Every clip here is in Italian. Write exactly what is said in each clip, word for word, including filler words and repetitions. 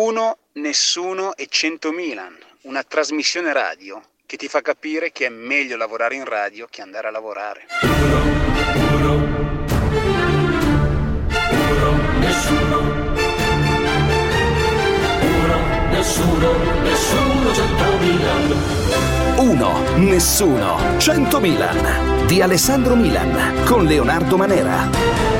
Uno, Nessuno e cento Milan, una trasmissione radio che ti fa capire che è meglio lavorare in radio che andare a lavorare. Uno, uno, uno, nessuno, uno, nessuno, nessuno, cento Milan. Uno, Nessuno, cento Milan di Alessandro Milan con Leonardo Manera.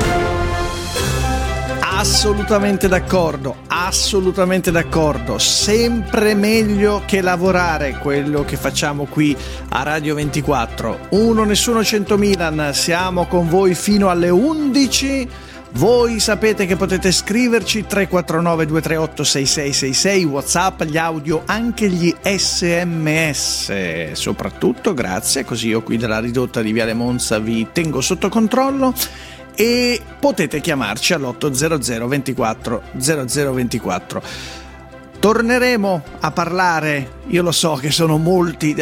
Assolutamente d'accordo, assolutamente d'accordo. Sempre meglio che lavorare, quello che facciamo qui a Radio ventiquattro. Uno, Nessuno, cento Milan, siamo con voi fino alle undici. Voi sapete che potete scriverci tre quattro nove due tre otto sei sei sei sei, WhatsApp, gli audio, anche gli sms, soprattutto, grazie, così io qui dalla ridotta di Viale Monza vi tengo sotto controllo. E potete chiamarci all'otto zero zero ventiquattro zero zero ventiquattro. Torneremo a parlare, io lo so che sono molti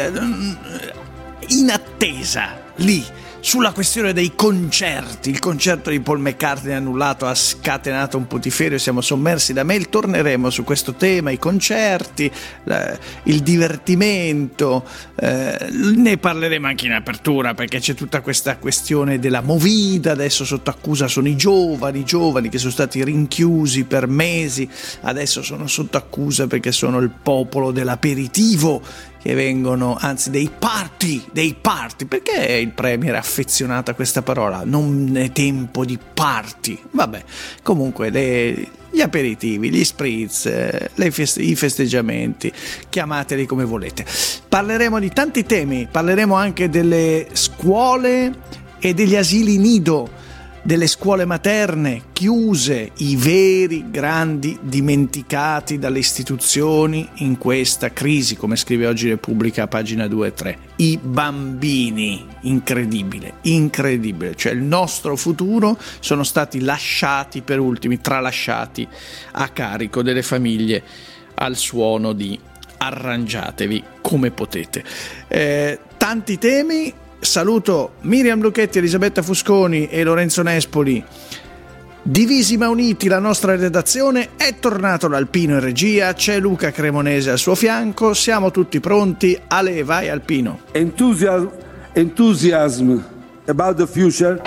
in attesa lì sulla questione dei concerti. Il concerto di Paul McCartney annullato ha scatenato un putiferio, siamo sommersi da mail. Torneremo su questo tema, i concerti, il divertimento, eh, ne parleremo anche in apertura, perché c'è tutta questa questione della movida. Adesso sotto accusa sono i giovani, i giovani che sono stati rinchiusi per mesi, adesso sono sotto accusa perché sono il popolo dell'aperitivo, che vengono, anzi dei party, dei party, perché il premier è affezionato a questa parola? Non è tempo di party, vabbè, comunque le, gli aperitivi, gli spritz, le feste, i festeggiamenti, chiamateli come volete. Parleremo di tanti temi, parleremo anche delle scuole e degli asili nido, delle scuole materne chiuse, i veri grandi dimenticati dalle istituzioni in questa crisi, come scrive oggi Repubblica a pagina due e tre. I bambini, incredibile, incredibile, cioè il nostro futuro sono stati lasciati per ultimi, tralasciati a carico delle famiglie al suono di arrangiatevi come potete. Eh, tanti temi. Saluto Miriam Lucchetti, Elisabetta Fusconi e Lorenzo Nespoli. Divisi ma uniti, la nostra redazione, è tornato l'Alpino in regia, c'è Luca Cremonese al suo fianco, siamo tutti pronti. Ale, vai Alpino. Enthusiasm, enthusiasm about the future.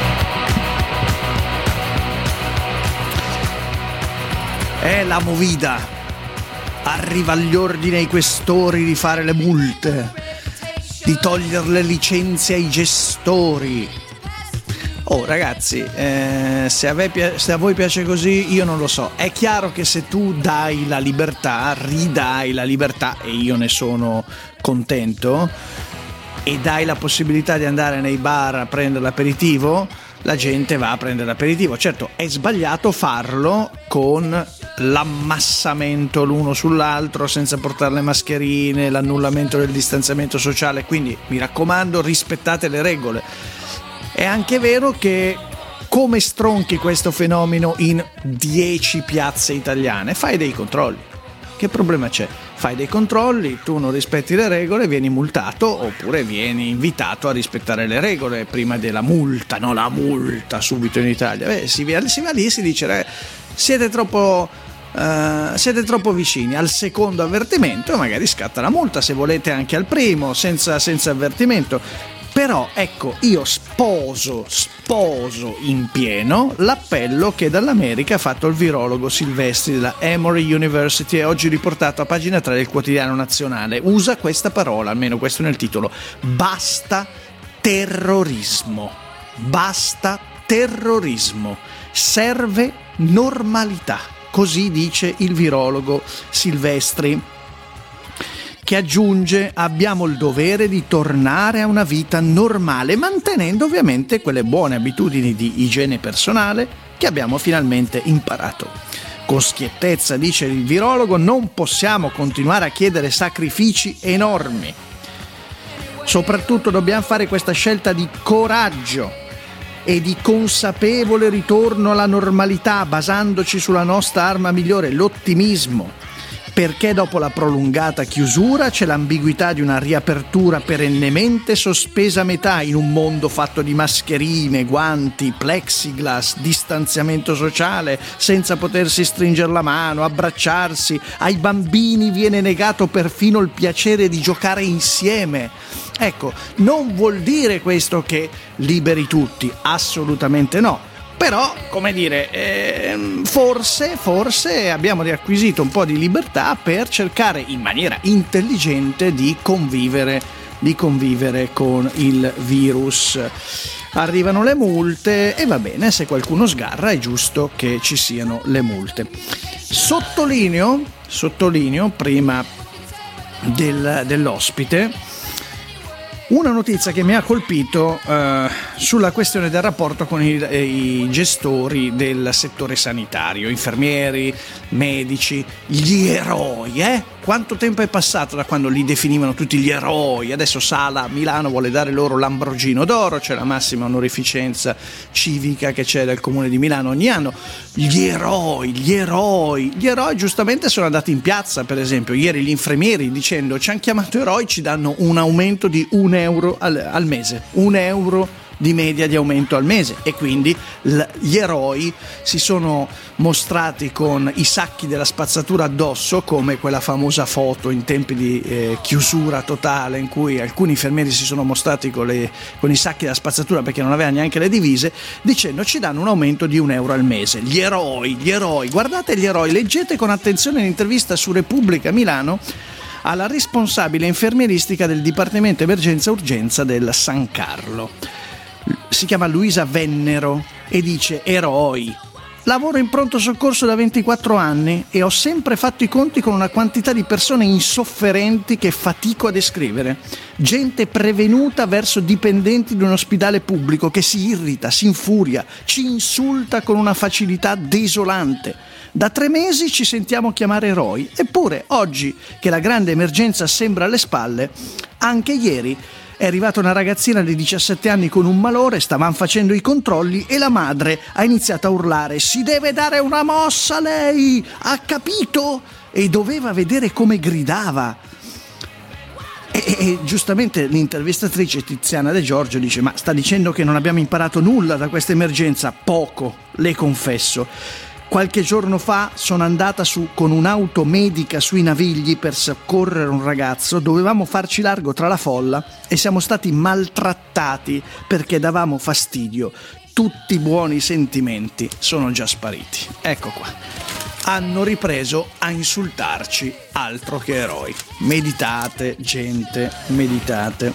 È la movida. Arriva agli ordini ai questori di fare le multe, di togliere le licenze ai gestori. Oh ragazzi, eh, se, a ve, se a voi piace così, io non lo so. È chiaro che se tu dai la libertà, ridai la libertà, e io ne sono contento, e dai la possibilità di andare nei bar a prendere l'aperitivo, la gente va a prendere l'aperitivo. Certo, è sbagliato farlo con l'ammassamento l'uno sull'altro, senza portare le mascherine, l'annullamento del distanziamento sociale, quindi mi raccomando, rispettate le regole. È anche vero che come stronchi questo fenomeno in dieci piazze italiane, fai dei controlli. Che problema c'è? Fai dei controlli, tu non rispetti le regole, vieni multato, oppure vieni invitato a rispettare le regole prima della multa, no, la multa subito in Italia. Beh, si va, si va lì e si dice eh, siete troppo uh, siete troppo vicini al secondo avvertimento, magari scatta la multa, se volete anche al primo, senza, senza avvertimento. Però ecco, io sposo, sposo in pieno l'appello che dall'America ha fatto il virologo Silvestri della Emory University, e oggi riportato a pagina tre del Quotidiano Nazionale. Usa questa parola, almeno questo nel titolo: basta terrorismo, basta terrorismo, serve normalità, così dice il virologo Silvestri, che aggiunge: abbiamo il dovere di tornare a una vita normale, mantenendo ovviamente quelle buone abitudini di igiene personale che abbiamo finalmente imparato. Con schiettezza, dice il virologo, non possiamo continuare a chiedere sacrifici enormi. Soprattutto dobbiamo fare questa scelta di coraggio e di consapevole ritorno alla normalità, basandoci sulla nostra arma migliore, l'ottimismo, perché dopo la prolungata chiusura c'è l'ambiguità di una riapertura perennemente sospesa a metà in un mondo fatto di mascherine, guanti, plexiglass, distanziamento sociale, senza potersi stringere la mano, abbracciarsi. Ai bambini viene negato perfino il piacere di giocare insieme. Ecco, non vuol dire questo che liberi tutti, assolutamente no. Però, come dire, eh, forse, forse abbiamo riacquisito un po' di libertà per cercare in maniera intelligente di convivere, di convivere con il virus. Arrivano le multe e va bene, se qualcuno sgarra è giusto che ci siano le multe. Sottolineo, sottolineo prima del, dell'ospite, una notizia che mi ha colpito eh, sulla questione del rapporto con i, i gestori del settore sanitario, infermieri, medici, gli eroi, eh? Quanto tempo è passato da quando li definivano tutti gli eroi? Adesso Sala a Milano vuole dare loro l'Ambrogino d'oro, c'è la massima onorificenza civica che c'è dal Comune di Milano ogni anno. Gli eroi, gli eroi, gli eroi giustamente sono andati in piazza, per esempio, ieri gli infermieri dicendo ci hanno chiamato eroi, ci danno un aumento di un euro al, al mese, un euro di media di aumento al mese, e quindi l- gli eroi si sono mostrati con i sacchi della spazzatura addosso, come quella famosa foto in tempi di eh, chiusura totale in cui alcuni infermieri si sono mostrati con, le, con i sacchi della spazzatura perché non avevano neanche le divise, dicendo ci danno un aumento di un euro al mese. Gli eroi, gli eroi, guardate gli eroi, leggete con attenzione l'intervista su Repubblica Milano alla responsabile infermieristica del Dipartimento Emergenza Urgenza del San Carlo. Si chiama Luisa Vennero e dice: eroi, lavoro in pronto soccorso da ventiquattro anni e ho sempre fatto i conti con una quantità di persone insofferenti che fatico a descrivere. Gente prevenuta verso dipendenti di un ospedale pubblico che si irrita, si infuria, ci insulta con una facilità desolante. Da tre mesi ci sentiamo chiamare eroi, eppure oggi che la grande emergenza sembra alle spalle, anche ieri è arrivata una ragazzina di diciassette anni con un malore, stavano facendo i controlli e la madre ha iniziato a urlare: si deve dare una mossa lei, ha capito? E doveva vedere come gridava. E, e, e giustamente l'intervistatrice Tiziana De Giorgio dice: ma sta dicendo che non abbiamo imparato nulla da questa emergenza? Poco, le confesso. Qualche giorno fa sono andata su con un'auto medica sui Navigli per soccorrere un ragazzo, dovevamo farci largo tra la folla e siamo stati maltrattati perché davamo fastidio. Tutti i buoni sentimenti sono già spariti. Ecco qua. Hanno ripreso a insultarci, altro che eroi. Meditate, gente, meditate.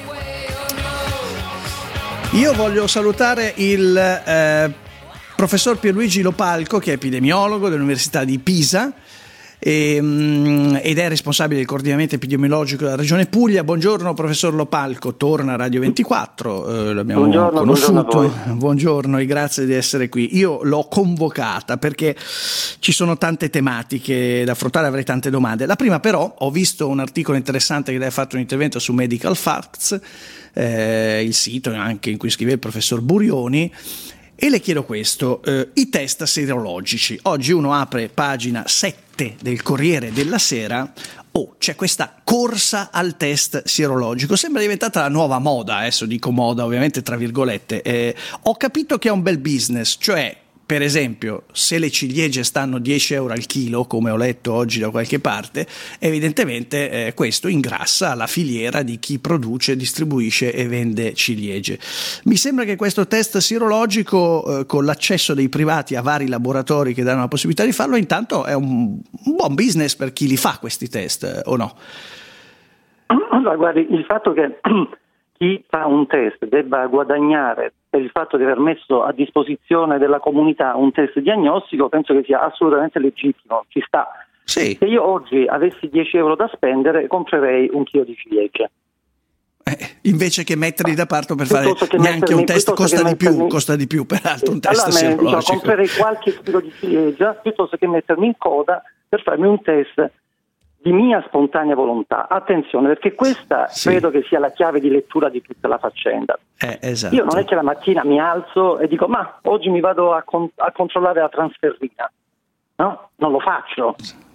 Io voglio salutare il eh, professor Pierluigi Lopalco, che è epidemiologo dell'Università di Pisa e, ed è responsabile del coordinamento epidemiologico della Regione Puglia. Buongiorno professor Lopalco, torna a Radio ventiquattro, eh, l'abbiamo buongiorno, conosciuto. Buongiorno, buongiorno e grazie di essere qui. Io l'ho convocata perché ci sono tante tematiche da affrontare, avrei tante domande. La prima però, ho visto un articolo interessante che lei ha fatto un intervento su Medical Facts, eh, il sito anche in cui scrive il professor Burioni. E le chiedo questo, eh, i test serologici. Oggi uno apre pagina sette del Corriere della Sera, oh, c'è questa corsa al test serologico, sembra diventata la nuova moda, adesso dico moda ovviamente tra virgolette. Eh, ho capito che è un bel business, cioè per esempio se le ciliegie stanno dieci euro al chilo, come ho letto oggi da qualche parte, evidentemente eh, questo ingrassa la filiera di chi produce, distribuisce e vende ciliegie. Mi sembra che questo test sierologico eh, con l'accesso dei privati a vari laboratori che danno la possibilità di farlo, intanto è un, un buon business per chi li fa questi test, eh, o no? Allora guardi, il fatto che chi fa un test debba guadagnare per il fatto di aver messo a disposizione della comunità un test diagnostico penso che sia assolutamente legittimo, ci sta. Sì. Se io oggi avessi dieci euro da spendere comprerei un chilo di ciliegie. Eh, invece che metterli da parte per fare Piuttosto che neanche mettermi- un test costa di mettermi- più, costa di più peraltro un test allora, me, diciamo, serologico. comprerei qualche chilo di ciliegia piuttosto che mettermi in coda per farmi un test di mia spontanea volontà. Attenzione, perché questa Sì. credo che sia la chiave di lettura di tutta la faccenda. Eh, esatto. Io non è che la mattina mi alzo e dico ma oggi mi vado a, con- a controllare la transferrina, no? Non lo faccio.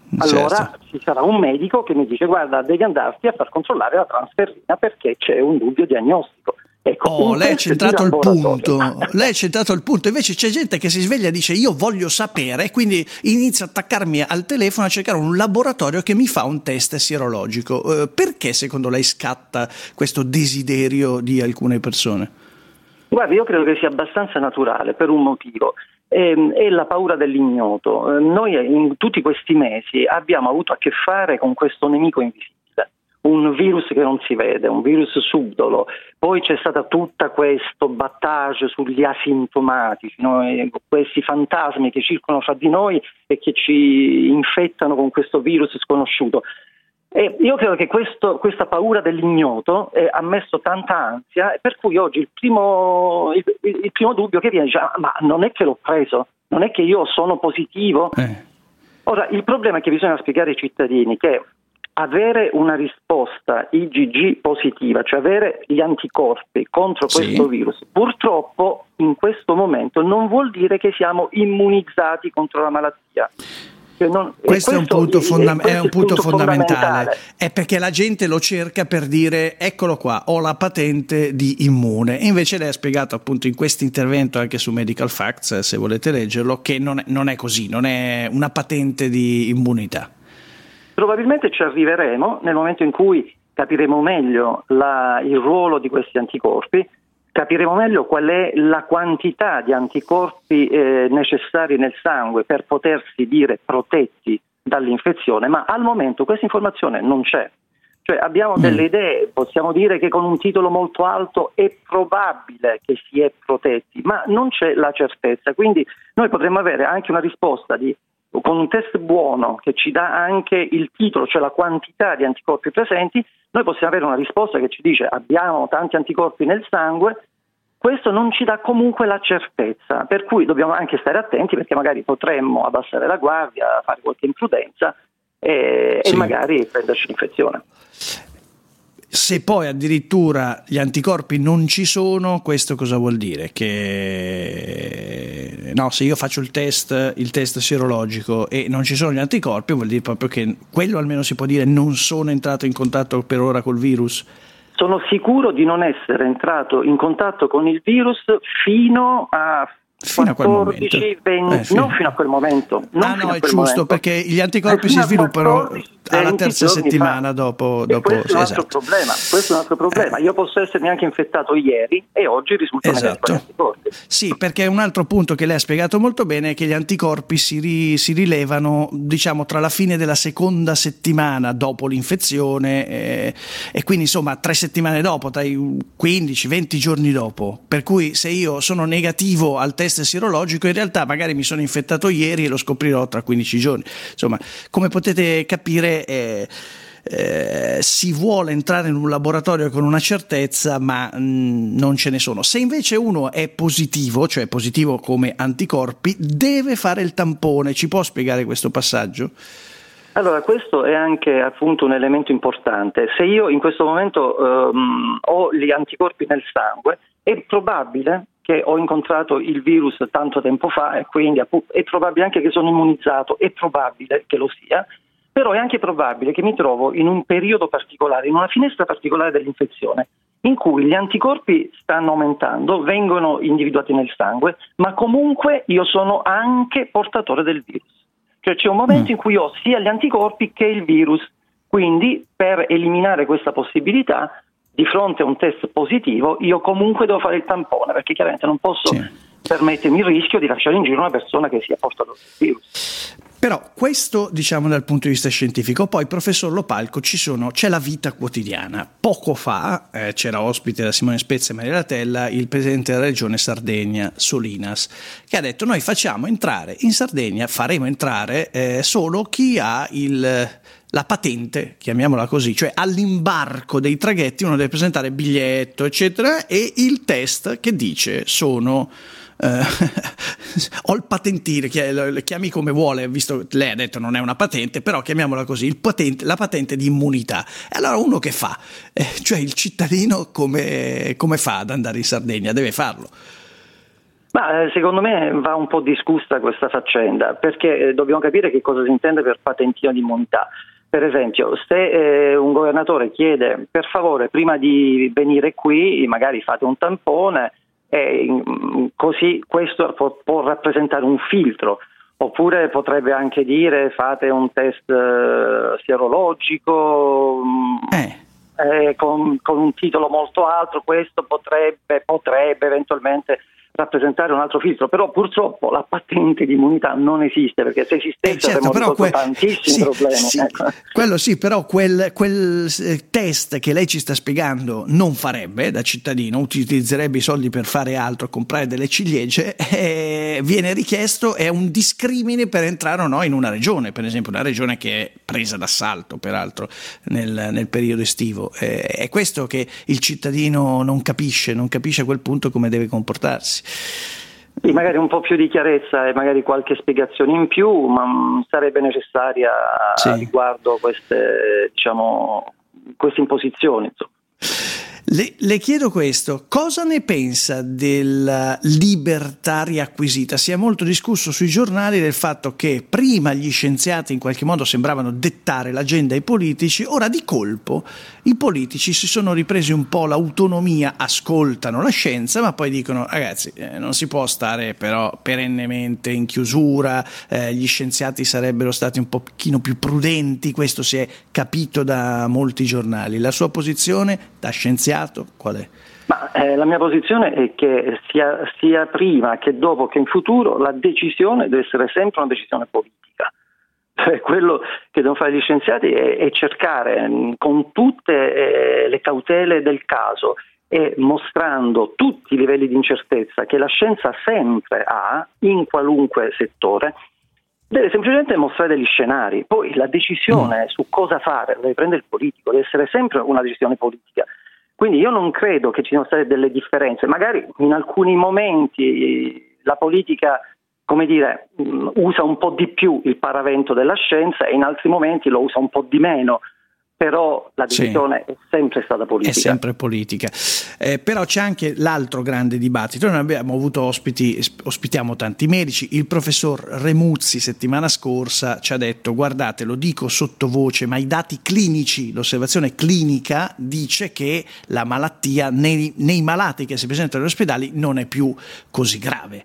allora certo. ci sarà un medico che mi dice: guarda, devi andarti a far controllare la transferrina perché c'è un dubbio diagnostico. Ecco, Oh, lei ha centrato il punto, laboratorio. lei ha centrato il punto, invece c'è gente che si sveglia e dice io voglio sapere, e quindi inizia a attaccarmi al telefono a cercare un laboratorio che mi fa un test sierologico. Eh, perché secondo lei scatta questo desiderio di alcune persone? Guardi, io credo che sia abbastanza naturale per un motivo. Ehm, È la paura dell'ignoto. Eh, Noi in tutti questi mesi abbiamo avuto a che fare con questo nemico invisibile, un virus che non si vede, un virus subdolo. Poi c'è stata tutta questo battage sugli asintomatici, no? Questi fantasmi che circolano fra di noi e che ci infettano con questo virus sconosciuto. E io credo che questo, questa paura dell'ignoto eh, ha messo tanta ansia, per cui oggi il primo, il, il primo dubbio che viene dice: ah, ma non è che l'ho preso, non è che io sono positivo. Eh. Ora, il problema è che bisogna spiegare ai cittadini che avere una risposta I G G positiva, cioè avere gli anticorpi contro Sì. questo virus, purtroppo in questo momento non vuol dire che siamo immunizzati contro la malattia. Cioè non, Questo, è un punto, fondam- questo è un punto il punto fondamentale. fondamentale. È perché la gente lo cerca per dire eccolo qua, ho la patente di immune, e invece lei ha spiegato appunto in questo intervento anche su Medical Facts, se volete leggerlo, che non è, non è così, non è una patente di immunità. Probabilmente ci arriveremo nel momento in cui capiremo meglio la, il ruolo di questi anticorpi, capiremo meglio qual è la quantità di anticorpi eh, necessari nel sangue per potersi dire protetti dall'infezione, ma al momento questa informazione non c'è. Cioè abbiamo delle idee, possiamo dire che con un titolo molto alto è probabile che si è protetti, ma non c'è la certezza, quindi noi potremmo avere anche una risposta di con un test buono che ci dà anche il titolo, cioè la quantità di anticorpi presenti, noi possiamo avere una risposta che ci dice abbiamo tanti anticorpi nel sangue. Questo non ci dà comunque la certezza, per cui dobbiamo anche stare attenti, perché magari potremmo abbassare la guardia, fare qualche imprudenza e, Sì. e magari prenderci l'infezione. Se poi addirittura gli anticorpi non ci sono, questo cosa vuol dire? Che no, se io faccio il test, il test sierologico e non ci sono gli anticorpi, vuol dire proprio che quello almeno si può dire non sono entrato in contatto per ora col virus? Sono sicuro di non essere entrato in contatto con il virus fino a Fino a quel quattordici, momento. venti, Eh, fino- non fino a quel momento. Non Ah fino no, a è quel giusto, momento. perché gli anticorpi Eh, si fino a sviluppano quattordici, alla venti terza giorni settimana fa. dopo, E dopo questo è un altro esatto. problema. Questo è un altro problema. Io posso essermi anche infettato ieri e oggi risulta negativo Esatto. agli anticorpi. Sì, perché un altro punto che lei ha spiegato molto bene è che gli anticorpi si, ri- si rilevano, diciamo, tra la fine della seconda settimana dopo l'infezione eh, e quindi insomma tre settimane dopo, tra i quindici venti giorni dopo. Per cui se io sono negativo al test sierologico, in realtà magari mi sono infettato ieri e lo scoprirò tra quindici giorni. Insomma, come potete capire eh, eh, si vuole entrare in un laboratorio con una certezza, ma mh, non ce ne sono. Se invece uno è positivo, cioè positivo come anticorpi, deve fare il tampone. Ci può spiegare questo passaggio? Allora, questo è anche appunto un elemento importante. Se io in questo momento ehm, ho gli anticorpi nel sangue, è probabile che ho incontrato il virus tanto tempo fa e quindi è probabile anche che sono immunizzato, è probabile che lo sia, però è anche probabile che mi trovo in un periodo particolare, in una finestra particolare dell'infezione, in cui gli anticorpi stanno aumentando, vengono individuati nel sangue, ma comunque io sono anche portatore del virus. Cioè c'è un momento in cui ho sia gli anticorpi che il virus, quindi per eliminare questa possibilità, di fronte a un test positivo, io comunque devo fare il tampone, perché chiaramente non posso Sì. permettermi il rischio di lasciare in giro una persona che sia portatore del virus. Però questo diciamo dal punto di vista scientifico. Poi professor Lopalco ci sono, c'è la vita quotidiana. Poco fa eh, c'era ospite da Simone Spezia e Maria Latella il presidente della regione Sardegna Solinas, che ha detto noi facciamo entrare in Sardegna, faremo entrare eh, solo chi ha il la patente, chiamiamola così, cioè all'imbarco dei traghetti uno deve presentare biglietto eccetera e il test che dice sono eh, ho il patentino, chiami come vuole, visto lei ha detto non è una patente, però chiamiamola così, il patente, la patente di immunità. E allora uno che fa? Eh, cioè il cittadino come, come fa ad andare in Sardegna? Deve farlo. Ma eh, secondo me va un po' discussa questa faccenda, perché eh, dobbiamo capire che cosa si intende per patentino di immunità. Per esempio, se eh, un governatore chiede per favore prima di venire qui magari fate un tampone, e mh, così questo può, può rappresentare un filtro, oppure potrebbe anche dire fate un test eh, sierologico mh, Eh. eh, con, con un titolo molto alto, questo potrebbe, potrebbe eventualmente rappresentare un altro filtro, però purtroppo la patente di immunità non esiste, perché se esistesse Eh, certo, avremmo però risolto que- tantissimi sì, problemi. sì, ecco. quello sì, però quel, quel eh, test che lei ci sta spiegando non farebbe da cittadino, utilizzerebbe i soldi per fare altro, comprare delle ciliegie, e viene richiesto, è un discrimine per entrare o no in una regione, per esempio una regione che è presa d'assalto peraltro nel, nel periodo estivo. Eh, è questo che il cittadino non capisce, non capisce a quel punto come deve comportarsi. Sì, magari un po' più di chiarezza e magari qualche spiegazione in più, ma mh, sarebbe necessaria Sì. riguardo queste, diciamo, queste imposizioni, insomma. Le, le chiedo questo, cosa ne pensa della libertà riacquisita? Si è molto discusso sui giornali del fatto che prima gli scienziati in qualche modo sembravano dettare l'agenda ai politici, ora di colpo i politici si sono ripresi un po' l'autonomia, ascoltano la scienza, ma poi dicono ragazzi eh, non si può stare però perennemente in chiusura, eh, gli scienziati sarebbero stati un pochino più prudenti, questo si è capito da molti giornali. La sua posizione da scienziato qual è? Ma eh, la mia posizione è che sia, sia prima che dopo che in futuro la decisione deve essere sempre una decisione politica. Cioè, quello che devono fare gli scienziati è, è cercare mh, con tutte eh, le cautele del caso e mostrando tutti i livelli di incertezza che la scienza sempre ha in qualunque settore, deve semplicemente mostrare degli scenari. Poi la decisione mm. su cosa fare deve prendere il politico, deve essere sempre una decisione politica. Quindi io non credo che ci siano state delle differenze, magari in alcuni momenti la politica, come dire, usa un po' di più il paravento della scienza e in altri momenti lo usa un po' di meno, però la decisione sì. è sempre stata politica. È sempre politica. Eh, però c'è anche l'altro grande dibattito. Noi abbiamo avuto ospiti, ospitiamo tanti medici. Il professor Remuzzi settimana scorsa ci ha detto guardate, lo dico sottovoce, ma i dati clinici, l'osservazione clinica dice che la malattia nei, nei malati che si presentano negli ospedali non è più così grave.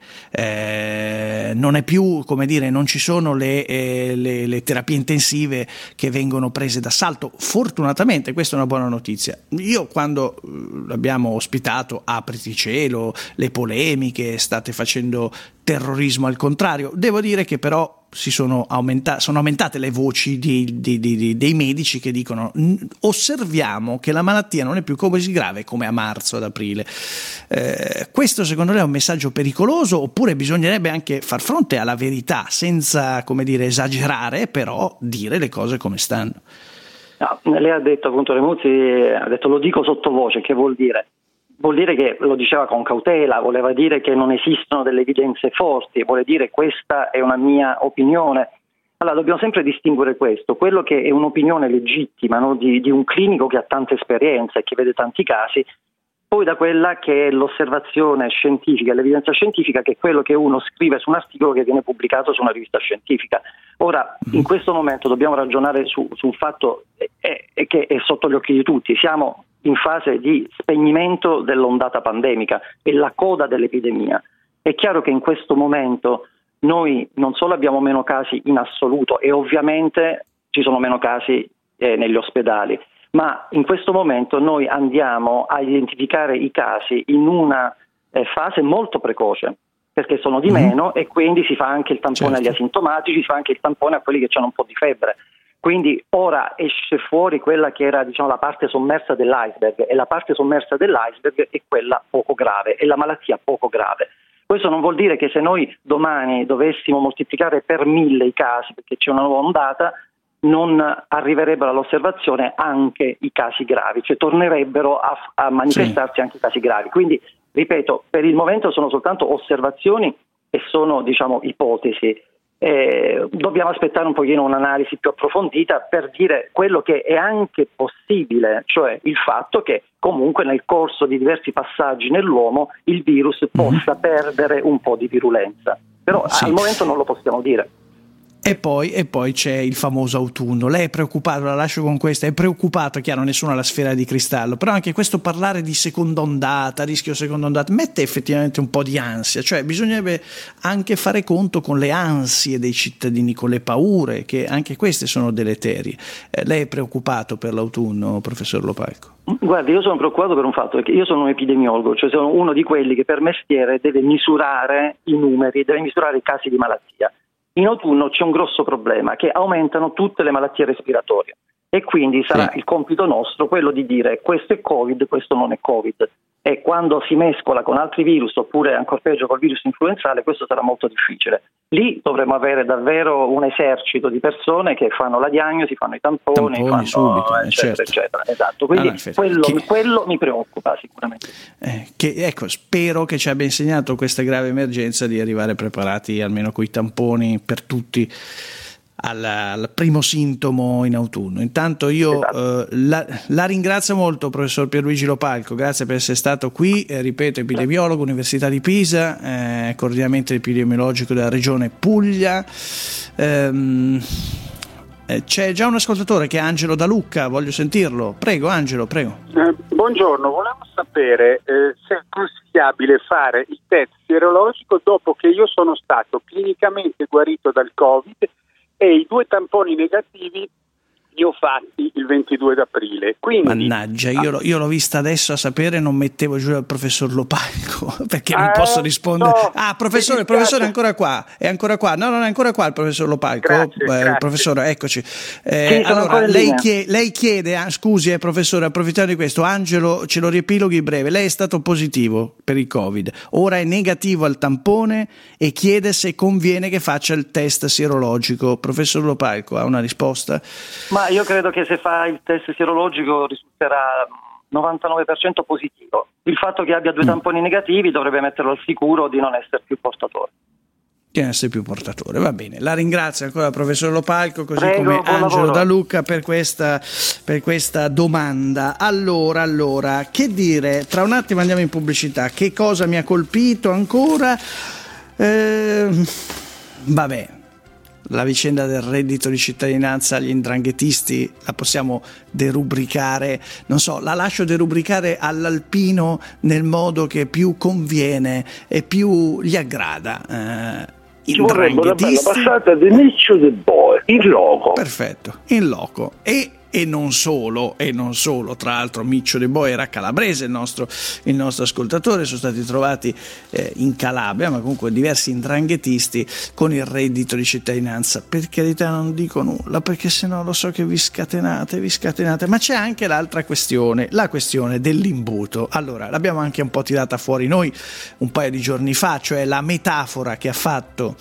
Eh, non è più, come dire, non ci sono le, eh, le, le terapie intensive che vengono prese d'assalto. Fortunatamente questa è una buona notizia. Io quando l'abbiamo ospitato, apriti cielo, le polemiche, state facendo terrorismo al contrario, devo dire che però si sono, aumenta- sono aumentate le voci di, di, di, dei medici che dicono osserviamo che la malattia non è più così grave come a marzo, ad aprile. Eh, questo secondo lei è un messaggio pericoloso oppure bisognerebbe anche far fronte alla verità senza, come dire, esagerare, però dire le cose come stanno? No, lei ha detto, appunto, Remuzzi ha detto lo dico sottovoce, che vuol dire? Vuol dire che lo diceva con cautela, voleva dire che non esistono delle evidenze forti, vuole dire questa è una mia opinione. Allora dobbiamo sempre distinguere questo, quello che è un'opinione legittima, no? di, di un clinico che ha tanta esperienza e che vede tanti casi, poi da quella che è l'osservazione scientifica, l'evidenza scientifica, che è quello che uno scrive su un articolo che viene pubblicato su una rivista scientifica. Ora, in questo momento dobbiamo ragionare su, su un fatto eh, eh, che è sotto gli occhi di tutti. Siamo in fase di spegnimento dell'ondata pandemica e la coda dell'epidemia. È chiaro che in questo momento noi non solo abbiamo meno casi in assoluto e ovviamente ci sono meno casi eh, negli ospedali, ma in questo momento noi andiamo a identificare i casi in una eh, fase molto precoce, perché sono di meno mm. e quindi si fa anche il tampone certo. agli asintomatici, si fa anche il tampone a quelli che hanno un po' di febbre. Quindi ora esce fuori quella che era, diciamo, la parte sommersa dell'iceberg, e la parte sommersa dell'iceberg è quella poco grave, è la malattia poco grave. Questo non vuol dire che se noi domani dovessimo moltiplicare per mille i casi perché c'è una nuova ondata, non arriverebbero all'osservazione anche i casi gravi, cioè tornerebbero a, a manifestarsi sì. anche i casi gravi. Quindi, ripeto, per il momento sono soltanto osservazioni e sono, diciamo, ipotesi. Eh, dobbiamo aspettare un pochino un'analisi più approfondita per dire quello che è anche possibile, cioè il fatto che comunque nel corso di diversi passaggi nell'uomo il virus possa mm-hmm. perdere un po' di virulenza, però sì. al momento non lo possiamo dire. E poi, e poi c'è il famoso autunno. Lei è preoccupato, la lascio con questa, è preoccupato, chiaro, nessuno ha la sfera di cristallo, però anche questo parlare di seconda ondata, rischio seconda ondata, mette effettivamente un po' di ansia, cioè bisognerebbe anche fare conto con le ansie dei cittadini, con le paure, che anche queste sono deleterie. Eh, lei è preoccupato per l'autunno, professor Lopalco? Guardi, io sono preoccupato per un fatto, perché io sono un epidemiologo, cioè sono uno di quelli che per mestiere deve misurare i numeri, deve misurare i casi di malattia. In autunno c'è un grosso problema, che aumentano tutte le malattie respiratorie e quindi sarà sì. il compito nostro quello di dire questo è Covid, questo non è Covid, e quando si mescola con altri virus oppure ancora peggio col virus influenzale questo sarà molto difficile. Lì dovremo avere davvero un esercito di persone che fanno la diagnosi, fanno i tamponi, tamponi fanno, subito, eccetera, certo. eccetera. Esatto. Quindi ah, no, quello, che... quello mi preoccupa sicuramente. Eh, che, ecco, spero che ci abbia insegnato questa grave emergenza di arrivare preparati almeno coi tamponi per tutti al, al primo sintomo in autunno. Intanto io esatto. eh, la, la ringrazio molto, professor Pierluigi Lopalco, grazie per essere stato qui, eh, ripeto, epidemiologo, Università di Pisa, eh, coordinamento epidemiologico della regione Puglia. Ehm, eh, c'è già un ascoltatore che è Angelo da Lucca, voglio sentirlo. Prego Angelo, prego. Eh, buongiorno, volevo sapere eh, se è consigliabile fare il test sierologico dopo che io sono stato clinicamente guarito dal Covid e i due tamponi negativi li ho fatti il ventidue d'aprile. Quindi, mannaggia, io, io l'ho vista adesso a sapere, non mettevo giù al professor Lopalco perché non eh, posso rispondere. No, ah, professore, il professore è ancora qua, è ancora qua. No, non è ancora qua il professor Lopalco. Grazie, eh, grazie. Professore, eccoci. Sì, Eh, allora, lei chiede, lei chiede ah, scusi, eh, professore, approfittando di questo, Angelo, ce lo riepiloghi breve. Lei è stato positivo per il Covid, ora è negativo al tampone e chiede se conviene che faccia il test sierologico. Professor Lopalco, ha una risposta? Ma io credo che se fa il test sierologico risulterà novantanove per cento positivo. Il fatto che abbia due tamponi negativi dovrebbe metterlo al sicuro di non essere più portatore. Di non essere più portatore, va bene. La ringrazio ancora professor Lopalco, così Prego, come Angelo lavoro. da Lucca per questa, per questa domanda. Allora, allora, che dire? Tra un attimo andiamo in pubblicità. Che cosa mi ha colpito ancora? Eh, vabbè. La vicenda del reddito di cittadinanza agli 'ndranghetisti la possiamo derubricare, non so, la lascio derubricare all'Alpino nel modo che più conviene e più gli aggrada. Eh, Ci vorrebbe una bella passata di Miccio De Boer, in loco. Perfetto, in loco. E E non solo, e non solo, tra l'altro Miccio De Boer era calabrese, il nostro, il nostro ascoltatore, sono stati trovati eh, in Calabria, ma comunque diversi 'ndranghetisti con il reddito di cittadinanza. Per carità non dico nulla, perché sennò lo so che vi scatenate, vi scatenate, ma c'è anche l'altra questione, la questione dell'imbuto. Allora, l'abbiamo anche un po' tirata fuori noi un paio di giorni fa, cioè la metafora che ha fatto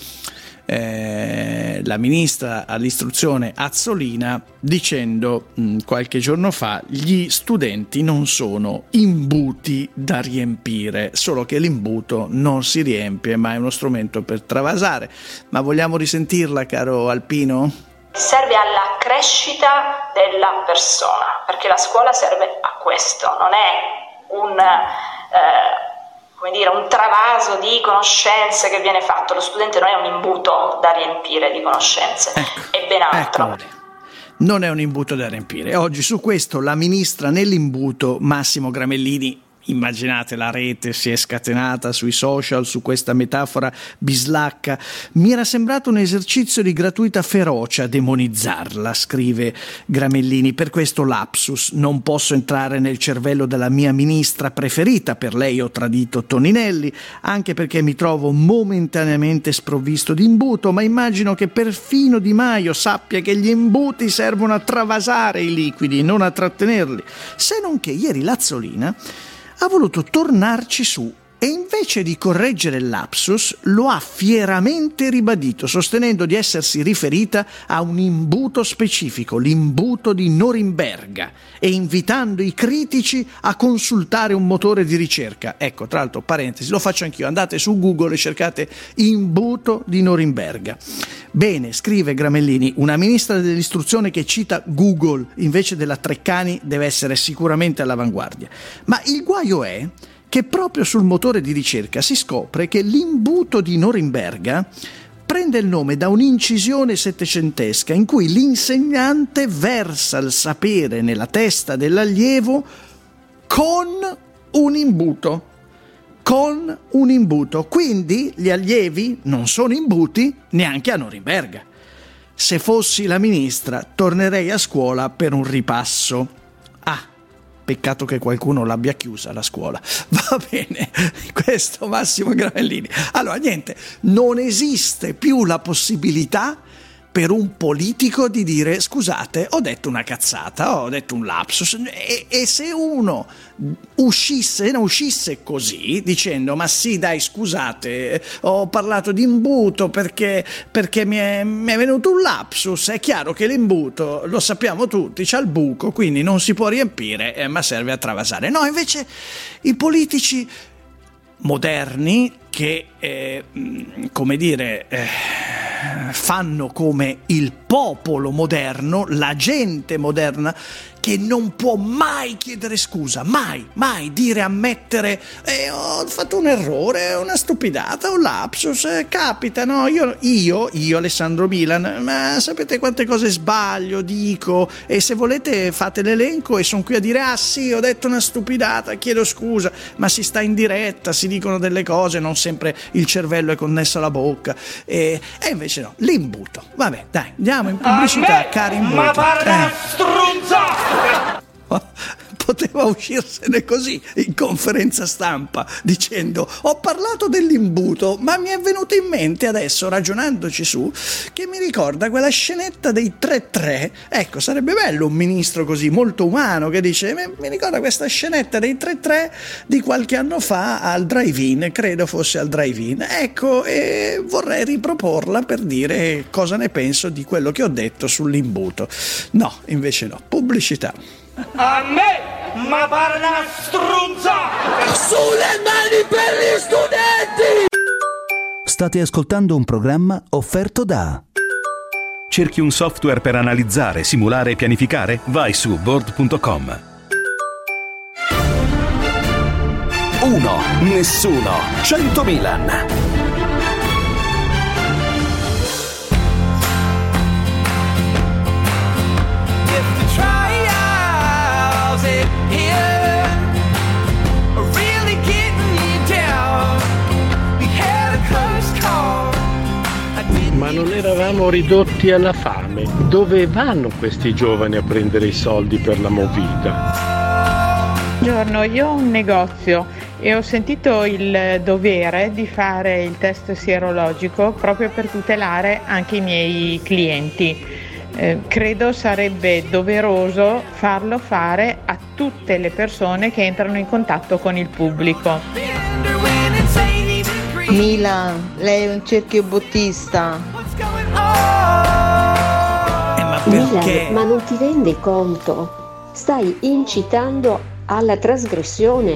Eh, la ministra all'istruzione Azzolina dicendo mh, qualche giorno fa: gli studenti non sono imbuti da riempire, solo che l'imbuto non si riempie ma è uno strumento per travasare. Ma vogliamo risentirla, caro Alpino? Serve alla crescita della persona, perché la scuola serve a questo, non è un eh, come dire, un travaso di conoscenze che viene fatto. Lo studente non è un imbuto da riempire di conoscenze, ecco, è ben altro. Ecco. Non è un imbuto da riempire. Oggi su questo la ministra nell'imbuto, Massimo Gramellini, immaginate, la rete si è scatenata sui social su questa metafora bislacca. Mi era sembrato un esercizio di gratuita ferocia demonizzarla, scrive Gramellini. Per questo lapsus, non posso entrare nel cervello della mia ministra preferita, per lei ho tradito Toninelli, anche perché mi trovo momentaneamente sprovvisto di imbuto, ma immagino che perfino Di Maio sappia che gli imbuti servono a travasare i liquidi, non a trattenerli. Se non che ieri l'Azzolina ha voluto tornarci su e invece di correggere il lapsus lo ha fieramente ribadito, sostenendo di essersi riferita a un imbuto specifico, l'imbuto di Norimberga, e invitando i critici a consultare un motore di ricerca. Ecco, tra l'altro, parentesi, lo faccio anch'io, andate su Google e cercate imbuto di Norimberga. Bene, scrive Gramellini, una ministra dell'istruzione che cita Google invece della Treccani deve essere sicuramente all'avanguardia. Ma il guaio è che proprio sul motore di ricerca si scopre che l'imbuto di Norimberga prende il nome da un'incisione settecentesca in cui l'insegnante versa il sapere nella testa dell'allievo con un imbuto. Con un imbuto. Quindi gli allievi non sono imbuti neanche a Norimberga. Se fossi la ministra, tornerei a scuola per un ripasso. Ah, peccato che qualcuno l'abbia chiusa la scuola. Va bene, questo Massimo Gramellini. Allora, niente, non esiste più la possibilità per un politico di dire scusate, ho detto una cazzata, ho detto un lapsus, e, e se uno uscisse, no, uscisse così dicendo ma sì dai scusate, ho parlato di imbuto perché, perché mi, è, mi è venuto un lapsus, è chiaro che l'imbuto lo sappiamo tutti, c'ha il buco, quindi non si può riempire, eh, ma serve a travasare. No, invece i politici moderni che eh, come dire eh, fanno come il popolo moderno, la gente moderna che non può mai chiedere scusa, mai, mai dire, ammettere eh, ho fatto un errore, una stupidata, un lapsus, eh, capita, no? Io, io, io Alessandro Milan, ma sapete quante cose sbaglio, dico, e se volete fate l'elenco e sono qui a dire ah sì, ho detto una stupidata, chiedo scusa, ma si sta in diretta, si dicono delle cose, non sempre il cervello è connesso alla bocca, e, e invece no, l'imbuto. Vabbè, dai, andiamo in pubblicità, cari imbuto. Ma parla eh. strunza! Poteva uscirsene così in conferenza stampa dicendo ho parlato dell'imbuto, ma mi è venuto in mente adesso, ragionandoci su, che mi ricorda quella scenetta dei tre tre. Ecco, sarebbe bello un ministro così molto umano che dice mi ricorda questa scenetta dei tre tre di qualche anno fa al drive-in, credo fosse al drive-in, ecco, e vorrei riproporla per dire cosa ne penso di quello che ho detto sull'imbuto. No, invece no, pubblicità. A me, ma parla strunza! Sulle mani per gli studenti! State ascoltando un programma offerto da... Cerchi un software per analizzare, simulare e pianificare? Vai su board punto com. Uno, nessuno, cento Milan. Ma non eravamo ridotti alla fame? Dove vanno questi giovani a prendere i soldi per la movida? Buongiorno, io ho un negozio e ho sentito il dovere di fare il test sierologico proprio per tutelare anche i miei clienti. Eh, credo sarebbe doveroso farlo fare a tutte le persone che entrano in contatto con il pubblico. Milan, lei è un cerchiobottista. Eh, ma perché? Milan, ma non ti rendi conto? Stai incitando alla trasgressione.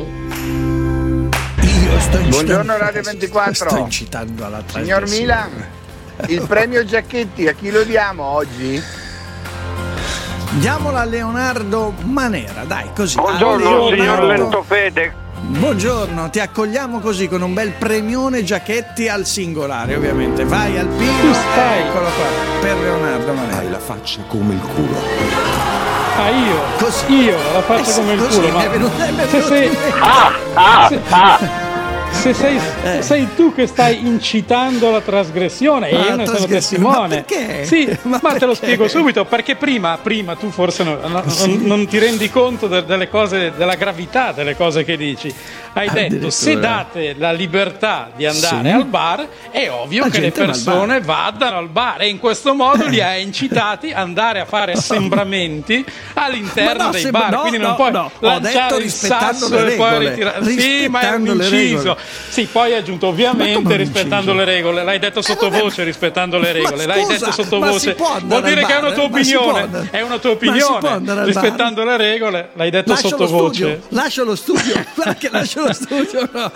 Io sto incitando, Buongiorno Radio ventiquattro. Sto incitando alla trasgressione. Signor Milan, il premio Giacchetti a chi lo diamo oggi? Diamola a Leonardo Manera, dai, così. Buongiorno, Leonardo... signor Lentofede. Buongiorno, ti accogliamo così con un bel premione Giacchetti al singolare, ovviamente. Vai Alpino, eccolo qua, per Leonardo Manera. Hai la faccia come il culo. Ah, io? Così. Io la faccia eh, come il così, culo, mi ma è venuto, è venuto se sei... Ah, ah, se... ah. Se sei, eh. sei tu che stai incitando la trasgressione e io ne sono testimone. Ma perché? Sì, ma, ma perché? te lo spiego subito, perché prima, prima tu forse non, non, sì. non, non ti rendi conto de, delle cose, della gravità delle cose che dici. Hai detto, se date la libertà di andare sì. al bar, è ovvio la che le persone al vadano al bar e in questo modo li hai incitati ad andare a fare assembramenti all'interno no, dei se, bar, no, quindi no, non puoi no. lanciare il sasso e poi ritirare. Sì, ma è un inciso. Sì, poi hai aggiunto ovviamente rispettando le regole, l'hai detto sottovoce eh, rispettando le regole, ma l'hai scusa, detto sottovoce, vuol dire bar, che è una tua opinione, è una tua opinione, rispettando le regole, l'hai detto lascio sottovoce. Lo lascio lo studio, guarda che lascio lo studio, no,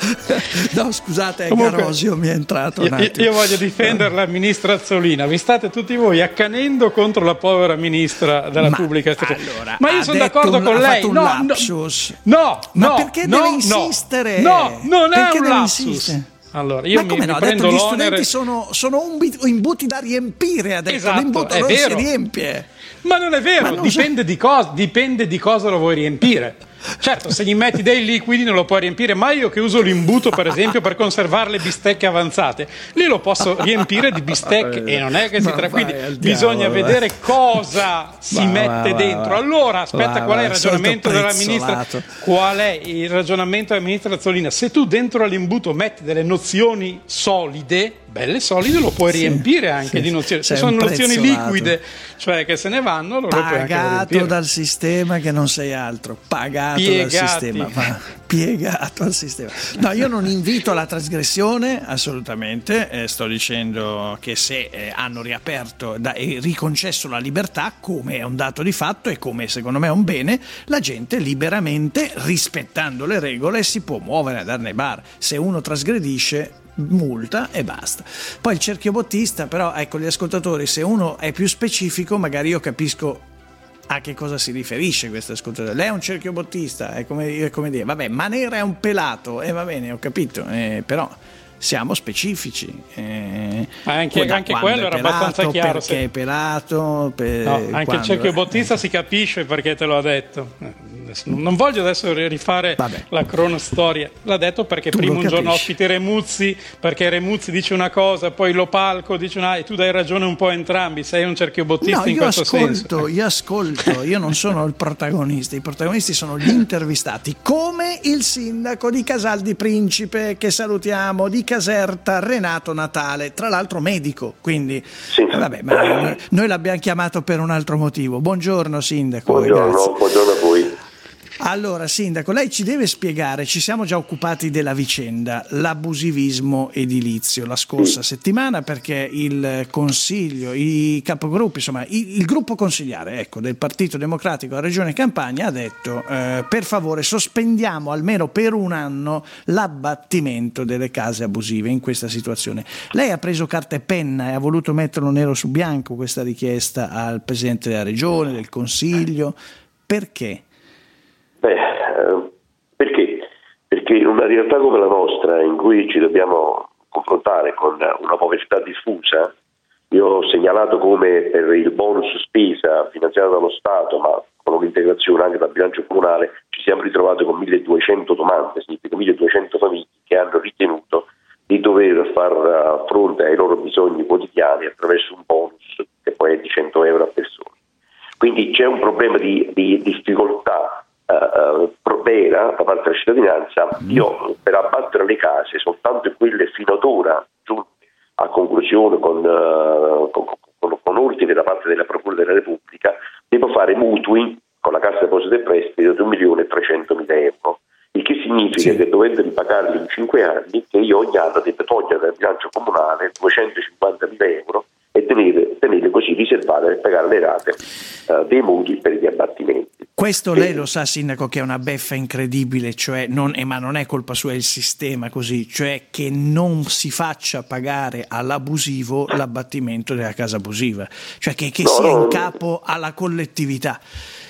no scusate, è Comunque, Garosio mi è entrato un io, io voglio difendere la ministra Azzolina, vi state tutti voi accanendo contro la povera ministra della ma, pubblica istruzione, allora, ma io sono d'accordo un, con lei, un no, lapsus. no, ma no, perché no, deve no, insistere? no, non perché è un deve lapsus. Insistere? Allora, io ma mi, come mi no? Ha prendo detto gli l'onere. studenti sono, sono imbuti da riempire, ha detto esatto, l'imbuto è non vero. si riempie. Ma non è vero, non dipende, so. di cosa, dipende di cosa lo vuoi riempire. Certo, se gli metti dei liquidi non lo puoi riempire, ma io che uso l'imbuto per esempio per conservare le bistecche avanzate, lì lo posso riempire di bistecche e non è che si tratta, quindi bisogna diavolo, vedere cosa si va, mette va, dentro. Va, allora, aspetta, va, qual è il ragionamento della ministra? Qual è il ragionamento della ministra Azzolina? Se tu dentro all'imbuto metti delle nozioni solide, belle solide, lo puoi sì, riempire anche sì, di nozioni. Se sono nozioni liquide, cioè che se ne vanno, allora lo puoi anche riempire. Pagato dal sistema che non sei altro, pagato Piegati. dal sistema, ma piegato al sistema. No, io non invito alla trasgressione assolutamente, eh, sto dicendo che se eh, hanno riaperto da, e riconcesso la libertà, come è un dato di fatto e come secondo me è un bene, la gente liberamente, rispettando le regole, si può muovere, andare nei bar. Se uno trasgredisce, multa e basta. Poi il cerchio bottista, però ecco, gli ascoltatori, se uno è più specifico magari io capisco a che cosa si riferisce questo ascoltatore. Lei è un cerchio bottista, è come, è come dire, vabbè, Manera è un pelato, e eh, va bene, ho capito, eh, però siamo specifici. Eh, anche anche quello era pelato, abbastanza chiaro. Perché se... è pelato, per, no, anche quando, il cerchio eh, bottista si capisce perché te lo ha detto. Non voglio adesso rifare vabbè. la cronostoria, l'ha detto perché tu prima un giorno ospiti Remuzzi, perché Remuzzi dice una cosa, poi Lopalco dice una, e tu dai ragione un po' a entrambi, sei un cerchio bottista no, in questo ascolto, senso. Io ascolto, io non sono il protagonista, i protagonisti sono gli intervistati, come il sindaco di Casal di Principe, che salutiamo, di Caserta, Renato Natale, tra l'altro medico, quindi sì. vabbè, ma noi l'abbiamo chiamato per un altro motivo. Buongiorno sindaco. Buongiorno, grazie. buongiorno a voi. Allora, sindaco, lei ci deve spiegare, ci siamo già occupati della vicenda, l'abusivismo edilizio la scorsa sì. settimana, perché il consiglio, i capogruppi, insomma, il, il gruppo consigliare ecco, del Partito Democratico a Regione Campania ha detto eh, per favore sospendiamo almeno per un anno l'abbattimento delle case abusive in questa situazione. Lei ha preso carta e penna e ha voluto metterlo nero su bianco questa richiesta al Presidente della Regione, del Consiglio, perché? Beh, eh, perché? Perché in una realtà come la nostra, in cui ci dobbiamo confrontare con una povertà diffusa, io ho segnalato come per il bonus spesa finanziato dallo Stato, ma con l'integrazione anche dal bilancio comunale, ci siamo ritrovati con milleduecento domande, significa milleduecento famiglie che hanno ritenuto di dover far fronte ai loro bisogni quotidiani attraverso un bonus che poi è di cento euro a persona. Quindi c'è un problema di, di difficoltà Uh, vera da parte della cittadinanza. Io per abbattere le case, soltanto quelle fino ad ora giunte a conclusione con, uh, con, con, con ordine da parte della Procura della Repubblica, devo fare mutui con la Cassa Depositi e Prestiti di un milione e trecentomila euro, il che significa sì. che dovendo ripagarli in cinque anni, che io ogni anno devo togliere dal bilancio comunale duecentocinquantamila euro e tenere, tenere così riservate per pagare le rate uh, dei mutui per gli abbattimenti. Questo lei lo sa, sindaco, che è una beffa incredibile, cioè non, eh, ma non è colpa sua, è il sistema così, cioè che non si faccia pagare all'abusivo l'abbattimento della casa abusiva, cioè che, che no, sia in capo alla collettività.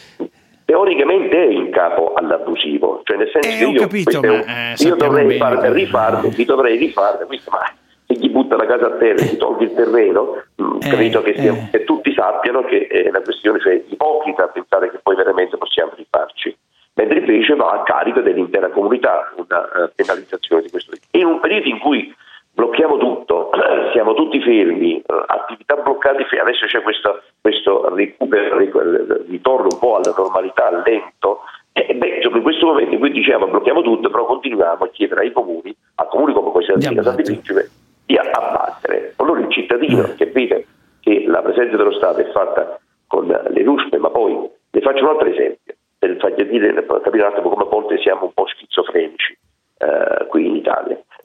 Teoricamente è in capo all'abusivo, cioè nel senso eh, che io, capito, io, ma, eh, io dovrei farne, bene, rifarne, vi dovrei rifarne, questo, ma se gli butta la casa a terra e gli toglie il terreno, eh, credo che, sia, eh. che tutti sappiano che è una questione, cioè ipocrita a pensare che poi veramente possiamo rifarci, mentre invece va a carico dell'intera comunità una uh, penalizzazione di questo tipo. In un periodo in cui blocchiamo tutto, siamo tutti fermi, uh, attività bloccate, adesso c'è questo, questo recupero, ritorno un po' alla normalità lento, e beh, in questo momento in cui diciamo blocchiamo tutto, però continuiamo a chiedere ai comuni, a comuni come questa di Casal di Principe, di abbattere. Allora il cittadino che vede che la presenza dello Stato è fatta con le ruspe, ma poi le faccio un altro esempio per fargli dire, per capire un attimo come a volte siamo un po' schizofrenici eh, qui in Italia.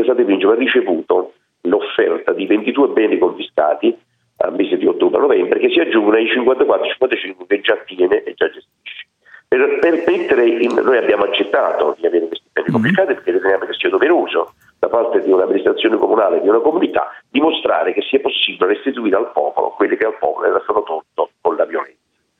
Casal di Principe ha ricevuto l'offerta di ventidue beni confiscati al mese di ottobre-novembre, che si aggiungono ai cinquantaquattro cinquantacinque che già tiene e già gestisce. Per, per mettere in, noi abbiamo accettato di avere questi beni confiscati perché riteniamo che sia doveroso da parte di un'amministrazione comunale, di una comunità, dimostrare che sia possibile restituire al popolo quello che al popolo era stato tolto con la violenza.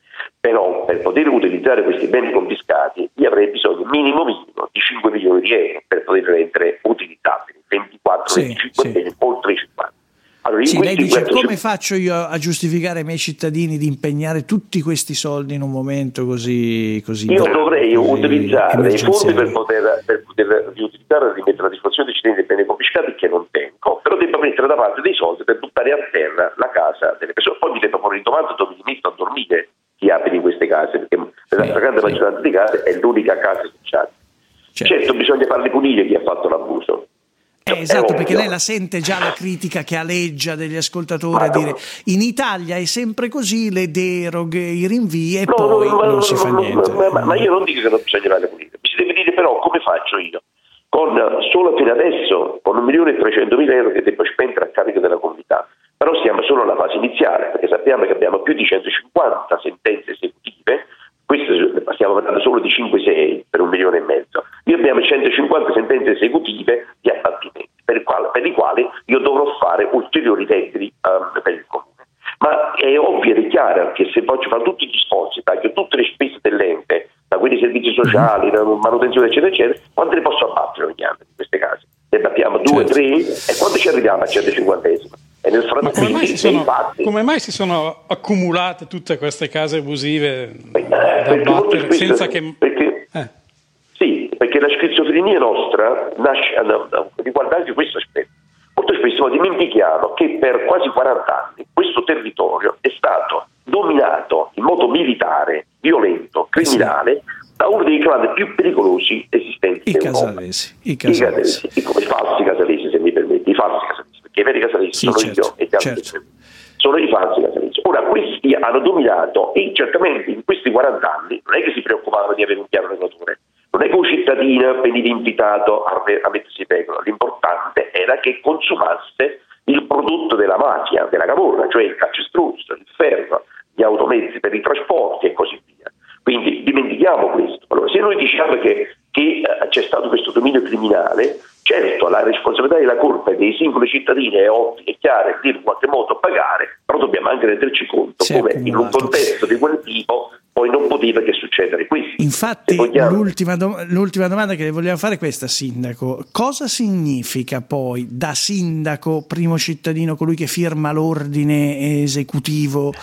Però per poter utilizzare questi beni confiscati io avrei bisogno minimo minimo di cinque milioni di euro per poter rendere utilizzabili ventiquattro venticinque beni oltre i cinquanta. Allora, sì, lei dice cinquanta... come faccio io a giustificare ai miei cittadini di impegnare tutti questi soldi in un momento così così io bravo, dovrei così utilizzare i fondi per poter, per poter riutilizzare e rimettere a disposizione dei cittadini dei beni confiscati che non tengo, però devo mettere da parte dei soldi per buttare a terra la casa delle persone. Poi mi devo porre in domanda dove mi metto a dormire chi abita in queste case, perché sì, la stragrande sì. maggioranza di case è l'unica casa sociale. Certo. certo bisogna farle punire chi ha fatto l'abuso. Eh, esatto, perché lei la sente già la critica che aleggia degli ascoltatori a dire in Italia è sempre così, le deroghe, i rinvii e no, poi no, no, non no, si no, fa no, niente. No, ma, ma io non dico che non bisogna fare le pulite, mi si deve dire però come faccio io con solo fino adesso con un milione e trecentomila euro che devo spendere a carico della comunità, però siamo solo alla fase iniziale perché sappiamo che abbiamo più di centocinquanta sentenze esecutive, queste stiamo parlando solo di cinque sei per un milione e mezzo, noi abbiamo centocinquanta sentenze esecutive di abbattimenti per, il quale, per i quali io dovrò fare ulteriori debiti um, per il comune. Ma è ovvio e chiaro che se voglio fare tutti gli sforzi, taglio tutte le spese dell'ente, da quelli servizi sociali, manutenzione eccetera eccetera, quante ne posso abbattere ogni anno di queste case? Ne abbattiamo due, certo. tre e quando ci arriviamo a centocinquantesimo? E nel frattempo, come mai, si sono, come mai si sono accumulate tutte queste case abusive eh, da abbattere senza che... Perché, eh. Sì, perché la schizofrenia nostra nasce, no, no, riguarda anche questo aspetto. Molto spesso dimentichiamo che per quasi quaranta anni questo territorio è stato dominato in modo militare, violento, criminale, sì. da uno dei clan più pericolosi esistenti in Europa. Casalesi, I casalesi. I, come i falsi casalesi, se mi permetti, i falsi casalesi, perché i veri casalesi sì, sono certo, io e gli altri. Certo. Sono i falsi casalesi. Ora, questi hanno dominato e certamente in questi quaranta anni non è che si preoccupavano di avere un piano regolatore. Non è che un cittadino veniva invitato a, a mettersi in regola, l'importante era che consumasse il prodotto della mafia, della camorra, cioè il calcestruzzo, il ferro, gli automezzi per i trasporti e così via. Quindi dimentichiamo questo. Allora, se noi diciamo che, che uh, c'è stato questo dominio criminale, certo la responsabilità e la colpa dei singoli cittadini è ovvia, è chiara, è in qualche modo pagare, però dobbiamo anche renderci conto come in un contesto di quel tipo poi non poteva che succedere questo. Infatti l'ultima, do- l'ultima domanda che le vogliamo fare è questa, sindaco: cosa significa poi da sindaco, primo cittadino, colui che firma l'ordine esecutivo,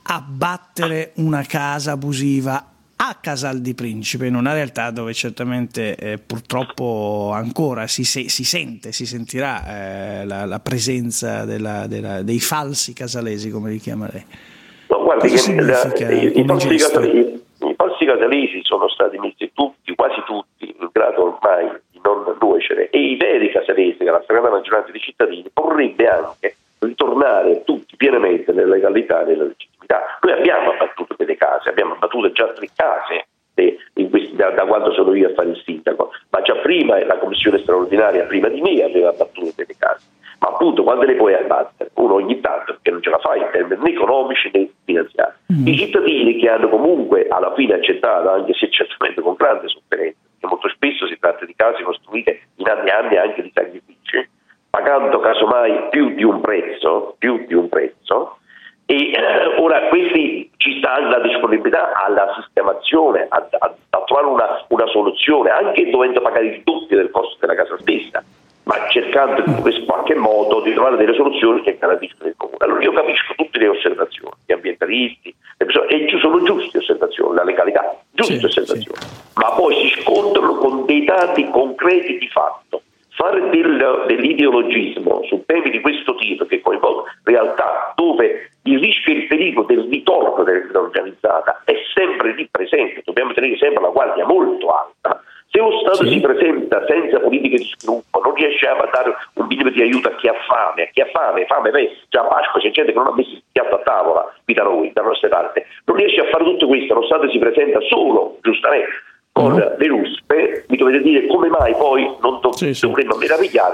abbattere una casa abusiva a Casal di Principe, in una realtà dove certamente eh, purtroppo ancora si, se- si sente, si sentirà eh, la-, la presenza della, della, dei falsi casalesi, come li chiama lei? No, guardi che la, i, i, falsi casalesi, i falsi casalesi sono stati messi tutti, quasi tutti, in grado ormai di non nuocere, e i veri casalesi, che la stragrande maggioranza dei cittadini, vorrebbe anche ritornare tutti pienamente nella legalità e nella legittimità. Noi abbiamo abbattuto delle case, abbiamo abbattuto già tre case eh, in questi, da, da quando sono io a fare il sindaco, ma già prima la commissione straordinaria, prima di me, aveva abbattuto delle case. Ma appunto quando le puoi abbattere? Uno ogni tanto, perché non ce la fai in termini né economici né finanziari. Mm. I cittadini che hanno comunque alla fine accettato, anche se certamente con grande sofferenza, perché molto spesso si tratta di case costruite in anni e anni anche di sacrifici, pagando casomai più di un prezzo, più di un prezzo, e eh, ora questi ci sta la disponibilità alla sistemazione, a, a, a trovare una, una soluzione, anche dovendo pagare il doppio del costo della casa stessa, ma cercando in qualche modo di trovare delle soluzioni che garantiscono il comune. Allora io capisco tutte le osservazioni, gli ambientalisti, le persone, e sono giuste osservazioni, la legalità, giuste sì, osservazioni, sì. Ma poi si scontrano con dei dati concreti di fatto. Fare del, dell'ideologismo su temi di questo tipo che coinvolgono realtà dove il rischio e il pericolo del ritorno della criminalità organizzata è sempre lì presente, dobbiamo tenere sempre la guardia molto alta. Se lo Stato sì. si presenta senza politiche di sviluppo, non riesce a dare un minimo di aiuto a chi ha fame, a chi ha fame, fame, beh, già a Pasqua c'è gente che non ha messo il piatto a tavola qui da noi, da nostre parti, non riesce a fare tutto questo, lo Stato si presenta solo, giustamente, con uh-huh. le ruspe, mi dovete dire come mai poi non do- sì, sì. dovremmo meravigliarci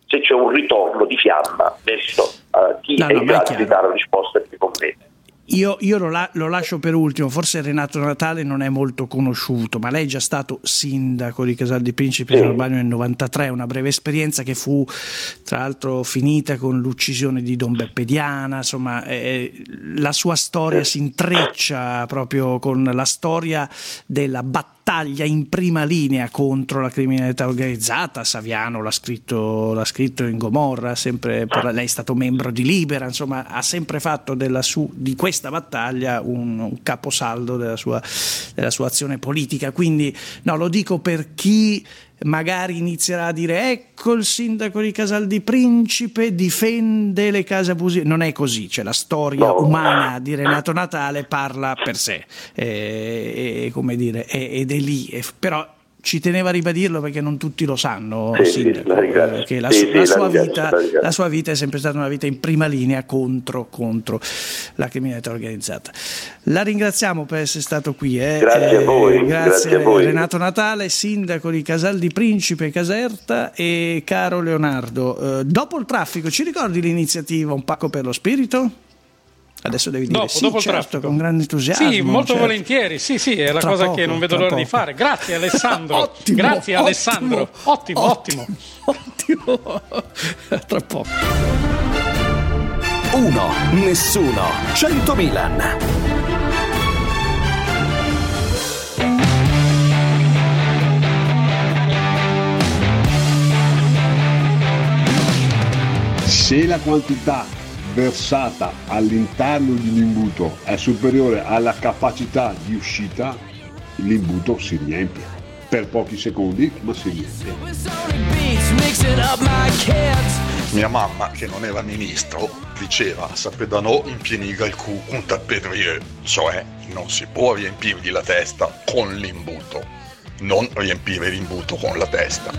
se c'è un ritorno di fiamma verso uh, chi no, è no, in grado di dare risposte più concrete. Io, io lo, la, lo lascio per ultimo, forse Renato Natale non è molto conosciuto, ma lei è già stato sindaco di Casal di Principe di Albano nel novantatré, una breve esperienza che fu tra l'altro finita con l'uccisione di Don Beppe Diana, insomma eh, la sua storia si intreccia proprio con la storia della battaglia in prima linea contro la criminalità organizzata. Saviano l'ha scritto, l'ha scritto in Gomorra, sempre per, lei è stato membro di Libera, insomma ha sempre fatto della su, di questa battaglia un, un caposaldo della sua, della sua azione politica. Quindi no, lo dico per chi magari inizierà a dire ecco il sindaco di Casal di Principe difende le case abusive. Non è così, cioè la storia umana di Renato Natale parla per sé, e, e, come dire, ed è lì, e, però ci teneva a ribadirlo perché non tutti lo sanno, sì, sindaco, sì, la, che la, sì, la, sì, sua la, vita, la, la sua vita è sempre stata una vita in prima linea contro, contro la criminalità organizzata. La ringraziamo per essere stato qui. Eh. Grazie a voi. Eh, grazie, grazie a voi. Renato Natale, sindaco di Casal di Principe Caserta, e caro Leonardo, eh, dopo il traffico ci ricordi l'iniziativa Un Pacco per lo Spirito? Adesso devi dire dopo, sì, dopo certo, con grande entusiasmo. Sì, molto certo. volentieri, sì, sì, è la Tra cosa poco, che non vedo tra l'ora poco. di fare. Grazie Alessandro. Ottimo, Grazie ottimo, Alessandro. Ottimo, ottimo. Ottimo. Tra poco. Uno, nessuno, cento Milan. Se la quantità versata all'interno di un imbuto è superiore alla capacità di uscita, l'imbuto si riempie per pochi secondi, ma si riempie. Mia mamma, che non era ministro, diceva Sapedano impieniga il cu conta per dire, cioè non si può riempirgli la testa con l'imbuto, non riempire l'imbuto con la testa.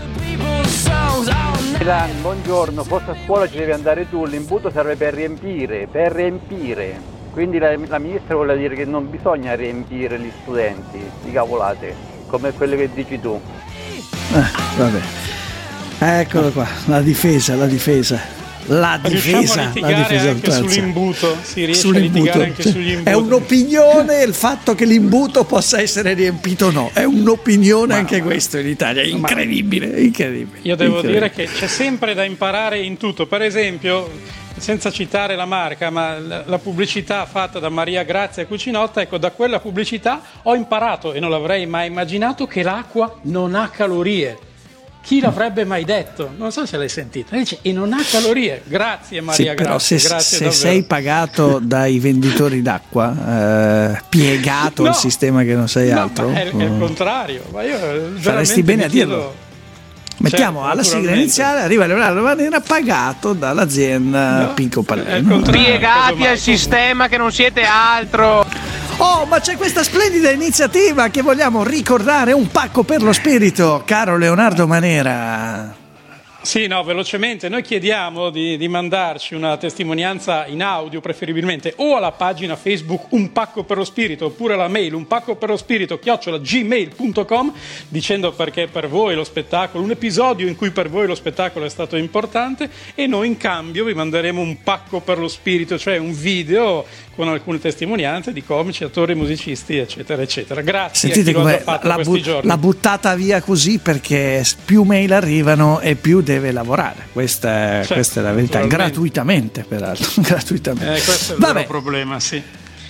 Milan, buongiorno, forse a scuola ci devi andare tu, l'imbuto serve per riempire, per riempire. Quindi la, la ministra vuole dire che non bisogna riempire gli studenti di cavolate, come quelle che dici tu. Eh, vabbè. Eccolo qua, la difesa, la difesa. La difesa, a la difesa anche sull'imbuto, si riesce sull'imbuto. a litigare anche sugli imbuti. È un'opinione il fatto che l'imbuto possa essere riempito o no, è un'opinione ma, anche questo in Italia, è incredibile, è incredibile. Io devo incredibile. dire che c'è sempre da imparare in tutto, per esempio, senza citare la marca, ma la pubblicità fatta da Maria Grazia Cucinotta, ecco, da quella pubblicità ho imparato, e non l'avrei mai immaginato, che l'acqua non ha calorie. Chi l'avrebbe mai detto? Non so se l'hai sentito. Lei dice, e non ha calorie. Grazie Maria sì, però Grazia. Se, grazie se sei pagato dai venditori d'acqua, eh, piegato no, al sistema che non sei no, altro, è, è il contrario. Ma io faresti bene a dirlo. Chiedo... Mettiamo certo, alla sigla iniziale, arriva Leonardo Manera pagato dall'azienda no, Pinco Pallino. Piegati al sistema che non siete altro. Oh, ma c'è questa splendida iniziativa che vogliamo ricordare, Un Pacco per lo Spirito, caro Leonardo Manera. Sì, no, velocemente. Noi chiediamo di, di mandarci una testimonianza in audio, preferibilmente, o alla pagina Facebook Un Pacco per lo Spirito, oppure alla mail un pacco per lo spirito chiocciola gmail punto com, dicendo perché per voi lo spettacolo, un episodio in cui per voi lo spettacolo è stato importante, e noi in cambio vi manderemo un pacco per lo spirito, cioè un video con alcune testimonianze di comici, attori, musicisti, eccetera, eccetera. Grazie. Sentite come la, la, bu- la buttata via così, perché più mail arrivano e più deve lavorare. Questa, certo, questa è la verità, gratuitamente peraltro. gratuitamente. Eh, questo è il vero problema, sì.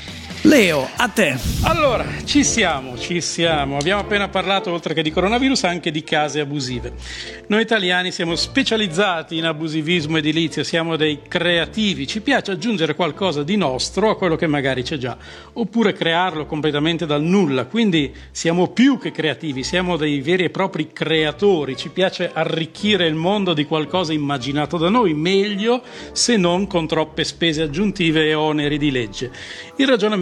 Leo, a te. Allora, ci siamo, ci siamo. Abbiamo appena parlato, oltre che di coronavirus, anche di case abusive. Noi italiani siamo specializzati in abusivismo edilizio, siamo dei creativi, ci piace aggiungere qualcosa di nostro a quello che magari c'è già, oppure crearlo completamente dal nulla. Quindi siamo più che creativi, siamo dei veri e propri creatori, ci piace arricchire il mondo di qualcosa immaginato da noi, meglio se non con troppe spese aggiuntive e oneri di legge. Il ragionamento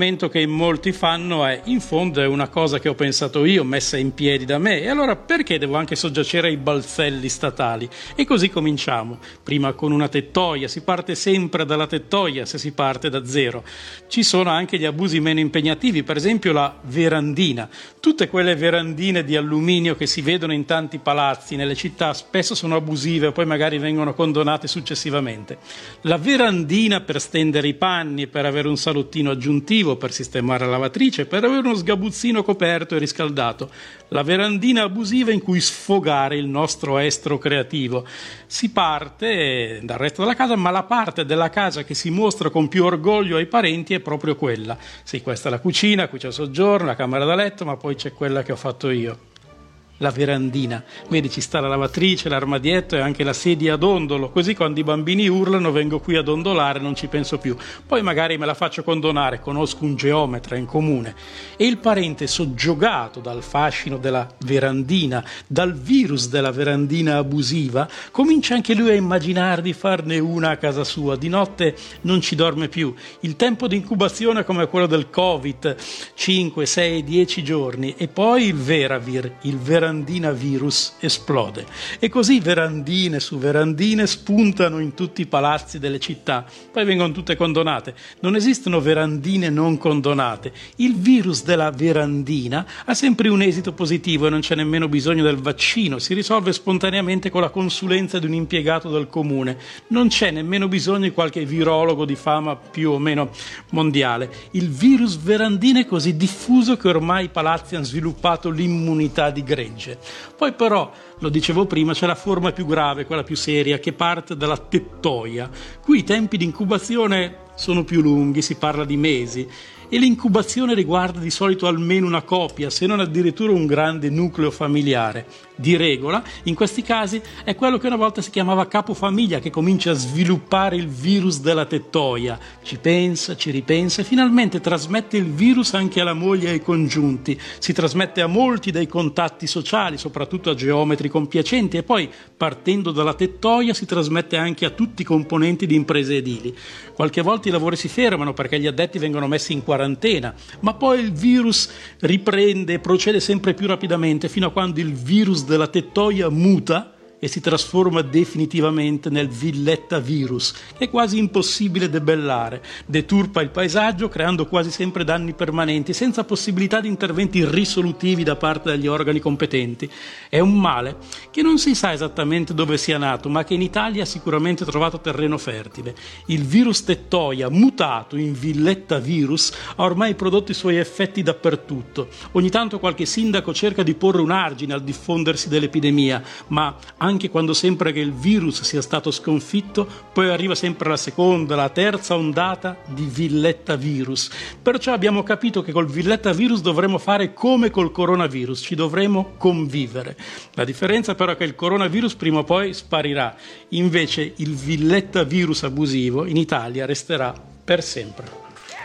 ragionamento che in molti fanno è: in fondo è una cosa che ho pensato io, messa in piedi da me, e allora perché devo anche soggiacere ai balzelli statali? E così cominciamo, prima con una tettoia, si parte sempre dalla tettoia se si parte da zero. Ci sono anche gli abusi meno impegnativi, per esempio la verandina. Tutte quelle verandine di alluminio che si vedono in tanti palazzi nelle città spesso sono abusive e poi magari vengono condonate successivamente. La verandina per stendere i panni, per avere un salottino aggiuntivo, per sistemare la lavatrice, per avere uno sgabuzzino coperto e riscaldato. La verandina abusiva in cui sfogare il nostro estro creativo. Si parte dal resto della casa, ma la parte della casa che si mostra con più orgoglio ai parenti è proprio quella. Sì, questa è la cucina, qui c'è il soggiorno, la camera da letto, ma poi c'è quella che ho fatto io. La verandina, vedi, ci sta la lavatrice, l'armadietto e anche la sedia a dondolo, così quando i bambini urlano vengo qui a dondolare, non ci penso più, poi magari me la faccio condonare, conosco un geometra in comune. E il parente soggiogato dal fascino della verandina, dal virus della verandina abusiva, comincia anche lui a immaginare di farne una a casa sua, di notte non ci dorme più, il tempo di incubazione è come quello del Covid, cinque, sei, dieci giorni, e poi il veravir, il verandina virus esplode, e così verandine su verandine spuntano in tutti i palazzi delle città, poi vengono tutte condonate. Non esistono verandine non condonate. Il virus della verandina ha sempre un esito positivo e non c'è nemmeno bisogno del vaccino, si risolve spontaneamente con la consulenza di un impiegato del comune, non c'è nemmeno bisogno di qualche virologo di fama più o meno mondiale. Il virus verandina è così diffuso che ormai i palazzi hanno sviluppato l'immunità di gregge. Poi però, lo dicevo prima, c'è la forma più grave, quella più seria, che parte dalla tettoia. Qui i tempi di incubazione sono più lunghi, si parla di mesi, e l'incubazione riguarda di solito almeno una coppia, se non addirittura un grande nucleo familiare. Di regola, in questi casi, è quello che una volta si chiamava capofamiglia che comincia a sviluppare il virus della tettoia. Ci pensa, ci ripensa e finalmente trasmette il virus anche alla moglie e ai congiunti. Si trasmette a molti dei contatti sociali, soprattutto a geometri compiacenti, e poi, partendo dalla tettoia, si trasmette anche a tutti i componenti di imprese edili. Qualche volta i lavori si fermano perché gli addetti vengono messi in quarantena, ma poi il virus riprende e procede sempre più rapidamente fino a quando il virus della tettoia muta e si trasforma definitivamente nel villetta virus, che è quasi impossibile debellare, deturpa il paesaggio creando quasi sempre danni permanenti senza possibilità di interventi risolutivi da parte degli organi competenti. È un male che non si sa esattamente dove sia nato, ma che in Italia ha sicuramente trovato terreno fertile. Il virus tettoia mutato in villetta virus ha ormai prodotto i suoi effetti dappertutto. Ogni tanto qualche sindaco cerca di porre un argine al diffondersi dell'epidemia, ma anche quando sembra che il virus sia stato sconfitto, poi arriva sempre la seconda, la terza ondata di villetta virus. Perciò abbiamo capito che col villetta virus dovremo fare come col coronavirus, ci dovremo convivere. La differenza però è che il coronavirus prima o poi sparirà, invece il villetta virus abusivo in Italia resterà per sempre.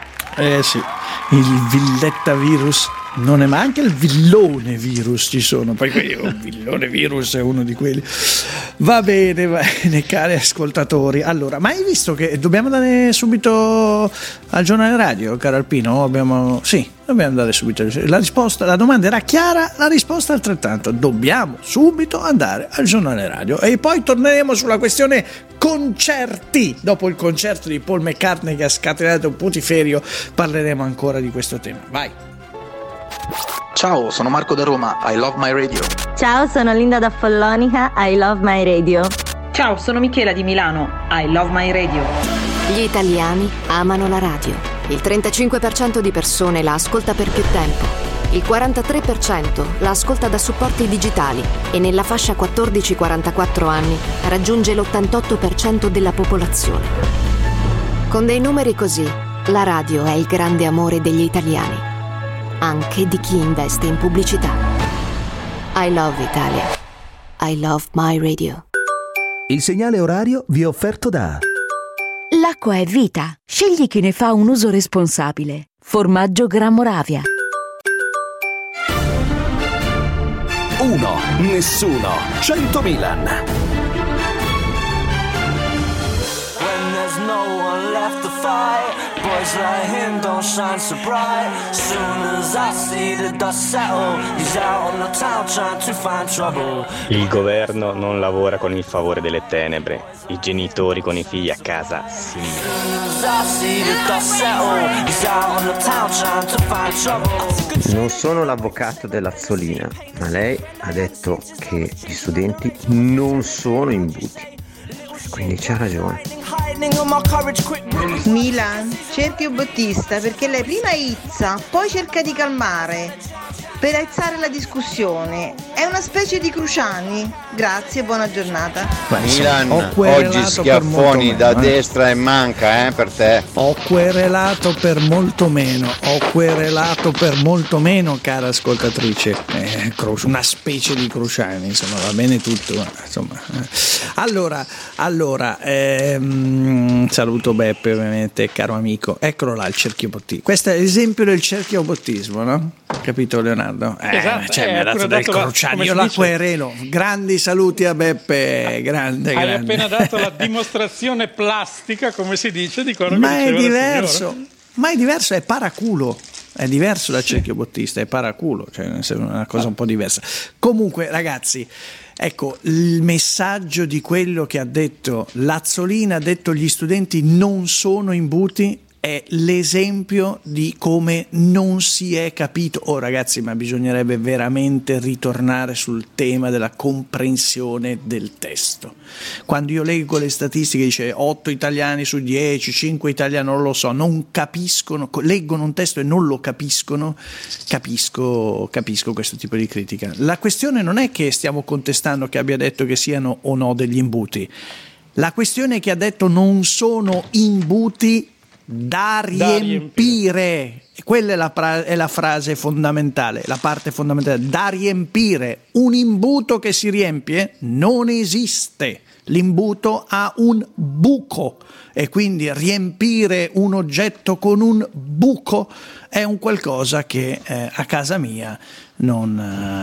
Eh sì, il villetta virus non è, ma anche il villone virus ci sono, poi il villone virus è uno di quelli. Va bene, va bene, cari ascoltatori. Allora, ma hai visto che dobbiamo andare subito al giornale radio, caro Alpino? Abbiamo, sì, dobbiamo andare subito. La risposta, la domanda era chiara, la risposta altrettanto. Dobbiamo subito andare al giornale radio e poi torneremo sulla questione concerti. Dopo il concerto di Paul McCartney che ha scatenato un putiferio, parleremo ancora di questo tema. Vai. Ciao, sono Marco da Roma, I love my radio. Ciao, sono Linda da Follonica, I love my radio. Ciao, sono Michela di Milano, I love my radio. Gli italiani amano la radio. Il trentacinque per cento di persone la ascolta per più tempo. Il quarantatré per cento la ascolta da supporti digitali e nella fascia quattordici quarantaquattro anni raggiunge l'ottantotto per cento della popolazione. Con dei numeri così, la radio è il grande amore degli italiani. Anche di chi investe in pubblicità. I love Italia. I love my radio. Il segnale orario vi è offerto da L'acqua è vita. Scegli chi ne fa un uso responsabile. Formaggio Gran Moravia. uno. Nessuno. cento Milan. When there's no one left to fight, boy boys like him don't shine so bright. Soon as I see the dust settle, he's out on the town trying to find trouble. Il governo non lavora con il favore delle tenebre, i genitori con i figli a casa sì. Non sono l'avvocato dell'Azzolina, ma lei ha detto che gli studenti non sono imbuti, quindi c'ha ragione. Milan, cerchi un bottista perché lei prima izza, poi cerca di calmare per alzare la discussione. È una specie di Cruciani. Grazie, buona giornata. Milan, oggi schiaffoni da meno, eh. destra e manca, eh, per te. Ho querelato per molto meno, ho querelato per molto meno, cara ascoltatrice. Eh, una specie di Cruciani, insomma, va bene tutto. Insomma. Allora, allora ehm, saluto Beppe, ovviamente, caro amico. Eccolo là il cerchio bottismo. Questo è l'esempio del cerchio bottismo, no? Capito, Leonardo? Eh, esatto, cioè, eh, mi ha dato del dato Cruciani, la, io la querelo. Grandi saluti a Beppe, grande, Hai grande. appena dato la dimostrazione plastica, come si dice, di quello Ma che è diceva diverso, ma è diverso, è paraculo. È diverso dal cerchio bottista, è paraculo, cioè è una cosa un po' diversa. Comunque, ragazzi, ecco, il messaggio di quello che ha detto Lazzolina, ha detto gli studenti non sono imbuti, è l'esempio di come non si è capito. Oh ragazzi, ma bisognerebbe veramente ritornare sul tema della comprensione del testo. Quando io leggo le statistiche dice otto italiani su dieci, cinque italiani non lo so, non capiscono, leggono un testo e non lo capiscono, capisco, capisco questo tipo di critica. La questione non è che stiamo contestando che abbia detto che siano o no degli imbuti, la questione è che ha detto non sono imbuti da riempire. da riempire. Quella è la, pra- è la frase fondamentale, la parte fondamentale, da riempire. Un imbuto che si riempie non esiste, l'imbuto ha un buco e quindi riempire un oggetto con un buco è un qualcosa che eh, a casa mia non,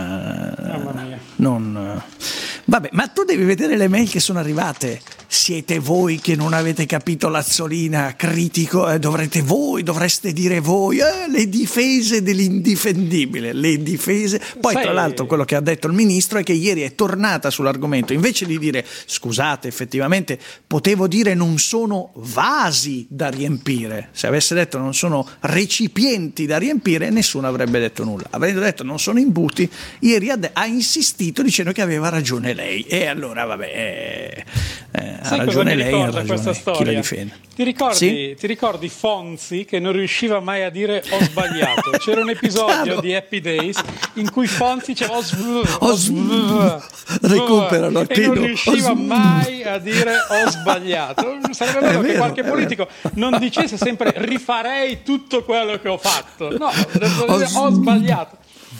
eh, mia. non eh. Vabbè, ma tu devi vedere le mail che sono arrivate. Siete voi che non avete capito Lazzolina, critico, eh, dovrete voi, dovreste dire voi, eh, le difese dell'indifendibile, le difese. Poi Sai, tra l'altro quello che ha detto il ministro è che ieri è tornata sull'argomento, invece di dire scusate, effettivamente potevo dire non sono vasi da riempire, se avesse detto non sono recipienti da riempire nessuno avrebbe detto nulla. Avendo detto non sono imbuti, ieri ha, de- ha insistito dicendo che aveva ragione lei e allora vabbè eh, eh, ha ragione lei, ha ragione questa storia? Chi la difende. Ti ricordi, Sì? ti ricordi Fonzi che non riusciva mai a dire ho sbagliato? C'era un episodio Chiaro. di Happy Days in cui Fonzi diceva ho sbagliato, Ho sb- recuperalo, e non Tino. riusciva Ho sb- mai a dire ho sbagliato. Sarebbe bello che vero, qualche è politico non dicesse sempre rifarei tutto quello che ho fatto. No, deve dire ho sbagliato.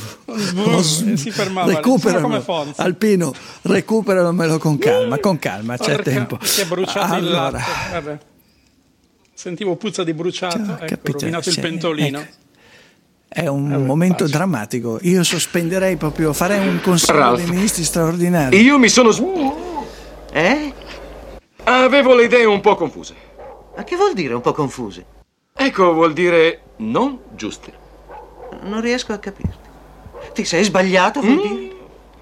Ho sb- si fermava, recuperalo, come Fonzi. Alpino, recuperamelo con calma, con calma, c'è Porca, tempo. Si è bruciato il Allora. latte. Vabbè. Sentivo puzza di bruciato, Cioè, ecco, capito, rovinato sì, il pentolino. ecco. È un Vabbè, momento pace. drammatico. Io sospenderei proprio, farei un consiglio Ralph. dei ministri straordinario. Io mi sono... s- Eh? Avevo le idee un po' confuse. Ma che vuol dire un po' confuse? Ecco, vuol dire non giuste. Non riesco a capirti. Ti sei sbagliato, vuol dire?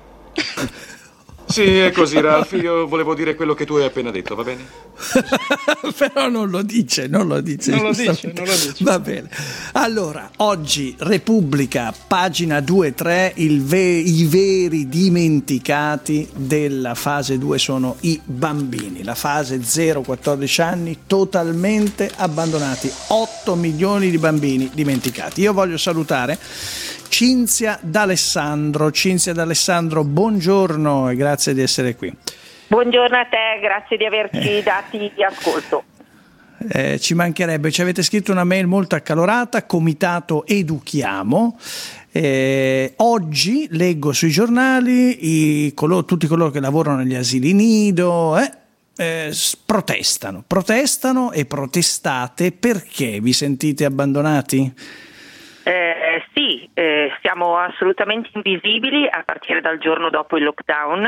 Sì, è così, Ralph. Io volevo dire quello che tu hai appena detto, va bene? Però non lo dice, non lo dice. Non lo dice, giustamente. non lo dice. Va bene. Allora, oggi Repubblica, pagina due tre, il ve- i veri dimenticati della fase due sono i bambini. La fase zero quattordici anni totalmente abbandonati. otto milioni di bambini dimenticati. Io voglio salutare Cinzia D'Alessandro. Cinzia D'Alessandro, buongiorno e grazie di essere qui. Buongiorno a te, grazie di averci dati di ascolto. Eh, ci mancherebbe, ci avete scritto una mail molto accalorata, Comitato Educhiamo. Eh, oggi leggo sui giornali i, coloro, tutti coloro che lavorano negli asili nido eh, eh, protestano, protestano e protestate perché vi sentite abbandonati? Eh, sì, eh, siamo assolutamente invisibili a partire dal giorno dopo il lockdown.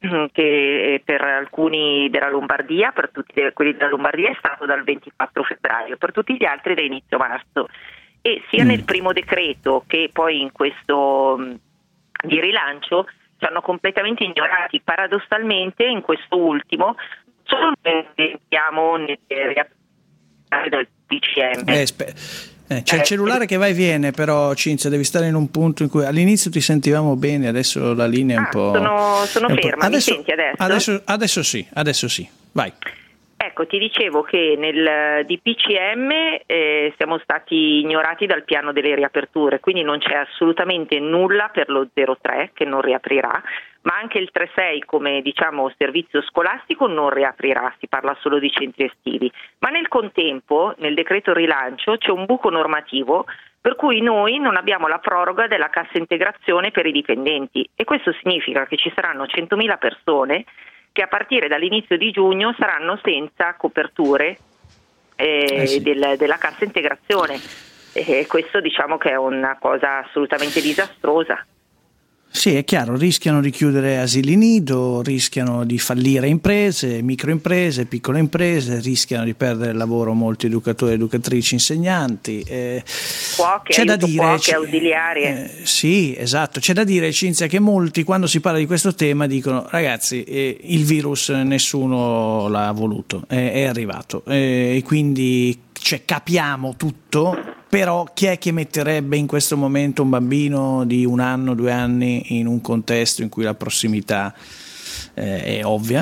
che per alcuni della Lombardia, per tutti quelli della Lombardia è stato dal ventiquattro febbraio, per tutti gli altri da inizio marzo, e sia mm. nel primo decreto che poi in questo mh, di rilancio ci hanno completamente ignorati. Paradossalmente in questo ultimo solo noi vediamo nelle riaperture del P C M. Eh, spe- eh, c'è eh, il cellulare che va e viene, però Cinzia devi stare in un punto in cui all'inizio ti sentivamo bene, adesso la linea è un ah, po'... Sono, sono ferma, adesso, mi senti adesso? adesso? Adesso sì, adesso sì, vai. Ecco, ti dicevo che nel D P C M eh, siamo stati ignorati dal piano delle riaperture, quindi non c'è assolutamente nulla per lo zero tre che non riaprirà, ma anche il tre sei come diciamo servizio scolastico non riaprirà, si parla solo di centri estivi. Ma nel contempo, nel decreto rilancio, c'è un buco normativo per cui noi non abbiamo la proroga della cassa integrazione per i dipendenti, e questo significa che ci saranno centomila persone che a partire dall'inizio di giugno saranno senza coperture eh, eh sì. del, della cassa integrazione, e questo diciamo che è una cosa assolutamente disastrosa. Sì, è chiaro, rischiano di chiudere asili nido, rischiano di fallire imprese, microimprese, piccole imprese, rischiano di perdere il lavoro molti educatori, educatrici, insegnanti. Eh, cuoche, c'è da dire, cuoche, ausiliarie. Eh, sì, esatto. C'è da dire, Cinzia, che molti quando si parla di questo tema dicono ragazzi, eh, il virus nessuno l'ha voluto, eh, è arrivato eh, e quindi cioè, capiamo tutto. Però chi è che metterebbe in questo momento un bambino di un anno, due anni in un contesto in cui la prossimità eh, è ovvia?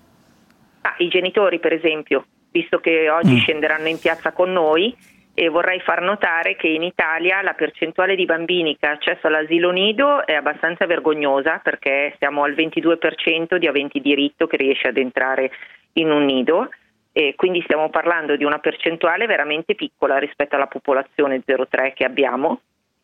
Ah, i genitori per esempio, visto che oggi mm. scenderanno in piazza con noi, e vorrei far notare che in Italia la percentuale di bambini che ha accesso all'asilo nido è abbastanza vergognosa, perché siamo al ventidue per cento di aventi diritto che riesce ad entrare in un nido. E quindi stiamo parlando di una percentuale veramente piccola rispetto alla popolazione zero tre che abbiamo,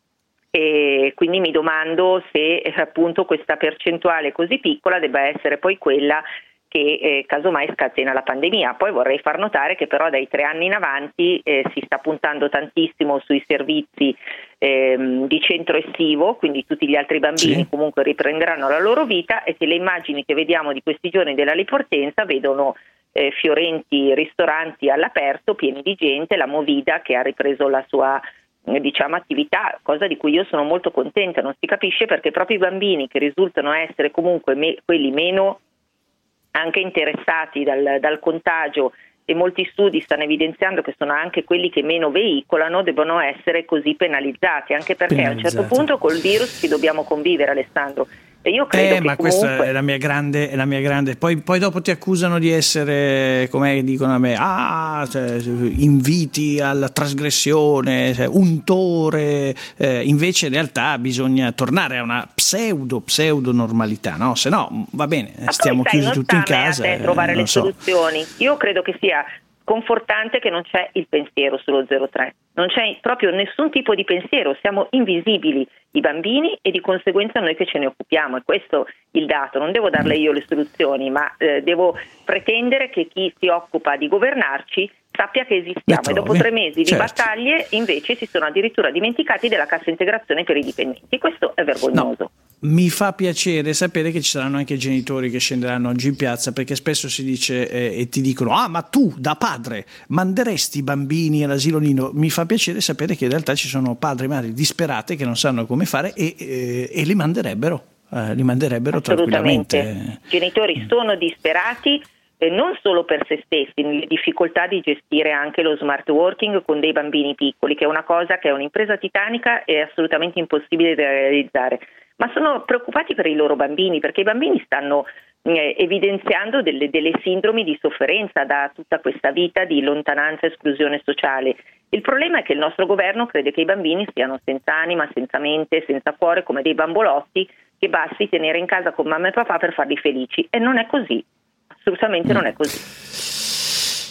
e quindi mi domando se appunto questa percentuale così piccola debba essere poi quella che eh, casomai scatena la pandemia. Poi vorrei far notare che però dai tre anni in avanti eh, si sta puntando tantissimo sui servizi ehm, di centro estivo, quindi tutti gli altri bambini sì. comunque riprenderanno la loro vita, e che le immagini che vediamo di questi giorni della Liportenza vedono Eh, fiorenti ristoranti all'aperto pieni di gente, la Movida che ha ripreso la sua eh, diciamo attività, cosa di cui io sono molto contenta. Non si capisce perché proprio i bambini che risultano essere comunque me- quelli meno anche interessati dal, dal contagio, e molti studi stanno evidenziando che sono anche quelli che meno veicolano, devono essere così penalizzati, anche perché penalizzati. A un certo punto col virus ci dobbiamo convivere, Alessandro. E io credo eh, che ma comunque... questa è la mia grande, è la mia grande. Poi, poi dopo ti accusano di essere, come dicono a me, ah, cioè, inviti alla trasgressione, cioè, untore. Eh, invece in realtà bisogna tornare a una pseudo pseudo normalità, no? Se no va bene, ma stiamo sai, chiusi tutti in casa. A te trovare eh, le so. soluzioni. Io credo che sia confortante che non c'è il pensiero sullo zero tre, non c'è proprio nessun tipo di pensiero, siamo invisibili i bambini e di conseguenza noi che ce ne occupiamo, e questo il dato. Non devo darle io le soluzioni, ma eh, devo pretendere che chi si occupa di governarci sappia che esistiamo, e dopo tre mesi certo. di battaglie invece si sono addirittura dimenticati della cassa integrazione per i dipendenti. Questo è vergognoso. No. Mi fa piacere sapere che ci saranno anche genitori che scenderanno oggi in piazza, perché spesso si dice eh, e ti dicono ah ma tu da padre manderesti i bambini all'asilo nido. Mi fa piacere sapere che in realtà ci sono padri e madri disperate che non sanno come fare e, e, e li manderebbero eh, li manderebbero tranquillamente. I genitori sono disperati, eh, non solo per se stessi, nelle difficoltà di gestire anche lo smart working con dei bambini piccoli, che è una cosa che è un'impresa titanica e assolutamente impossibile da realizzare, ma sono preoccupati per i loro bambini, perché i bambini stanno eh, evidenziando delle, delle sindromi di sofferenza da tutta questa vita di lontananza e esclusione sociale. Il problema è che il nostro governo crede che i bambini siano senza anima, senza mente, senza cuore, come dei bambolotti che basti tenere in casa con mamma e papà per farli felici, e non è così, assolutamente non è così.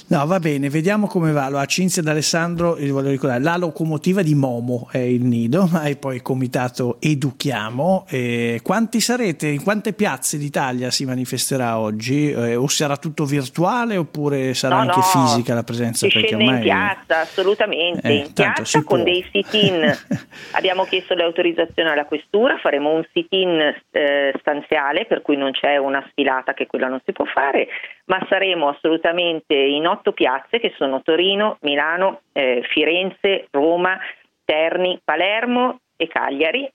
No, va bene, vediamo come va. Allora, Cinzia D'Alessandro, vi voglio ricordare, la locomotiva di Momo è il nido, ma è poi comitato Educhiamo. E quanti sarete? In quante piazze d'Italia si manifesterà oggi? Eh, o sarà tutto virtuale oppure sarà no, anche no, fisica la presenza? Si perché scende ormai... in piazza, assolutamente, Eh, in tanto piazza si con può. dei sit-in. Abbiamo chiesto le autorizzazioni alla questura, faremo un sit-in eh, stanziale, per cui non c'è una sfilata, che quella non si può fare, ma saremo assolutamente in otto piazze che sono Torino, Milano, eh, Firenze, Roma, Terni, Palermo e Cagliari,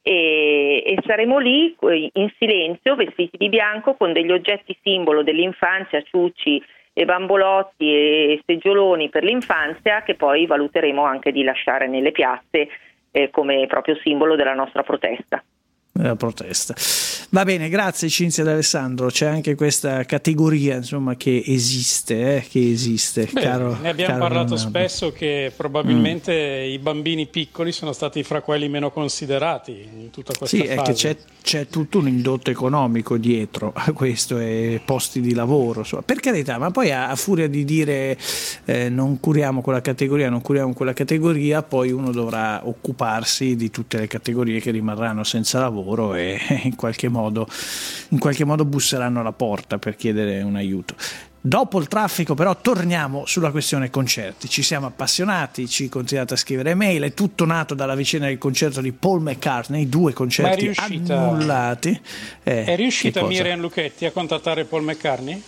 e, e saremo lì in silenzio, vestiti di bianco, con degli oggetti simbolo dell'infanzia, ciucci e bambolotti e seggioloni per l'infanzia, che poi valuteremo anche di lasciare nelle piazze eh, come proprio simbolo della nostra protesta. La protesta. Va bene, grazie Cinzia D'Alessandro. C'è anche questa categoria, insomma, che esiste, eh, che esiste. Beh, caro, ne abbiamo caro parlato Leonardo. spesso che probabilmente mm. i bambini piccoli sono stati fra quelli meno considerati in tutta questa sì, fase. È che c'è, c'è tutto un indotto economico dietro a questo e posti di lavoro, insomma. Per carità, ma poi a, a furia di dire eh, non curiamo quella categoria, non curiamo quella categoria, poi uno dovrà occuparsi di tutte le categorie che rimarranno senza lavoro e in qualche modo, in qualche modo busseranno alla porta per chiedere un aiuto. Dopo il traffico però torniamo sulla questione concerti. Ci siamo appassionati, ci continuate a scrivere email, è tutto nato dalla vicenda del concerto di Paul McCartney, due concerti annullati. Eh, è riuscita Miriam Lucchetti a contattare Paul McCartney?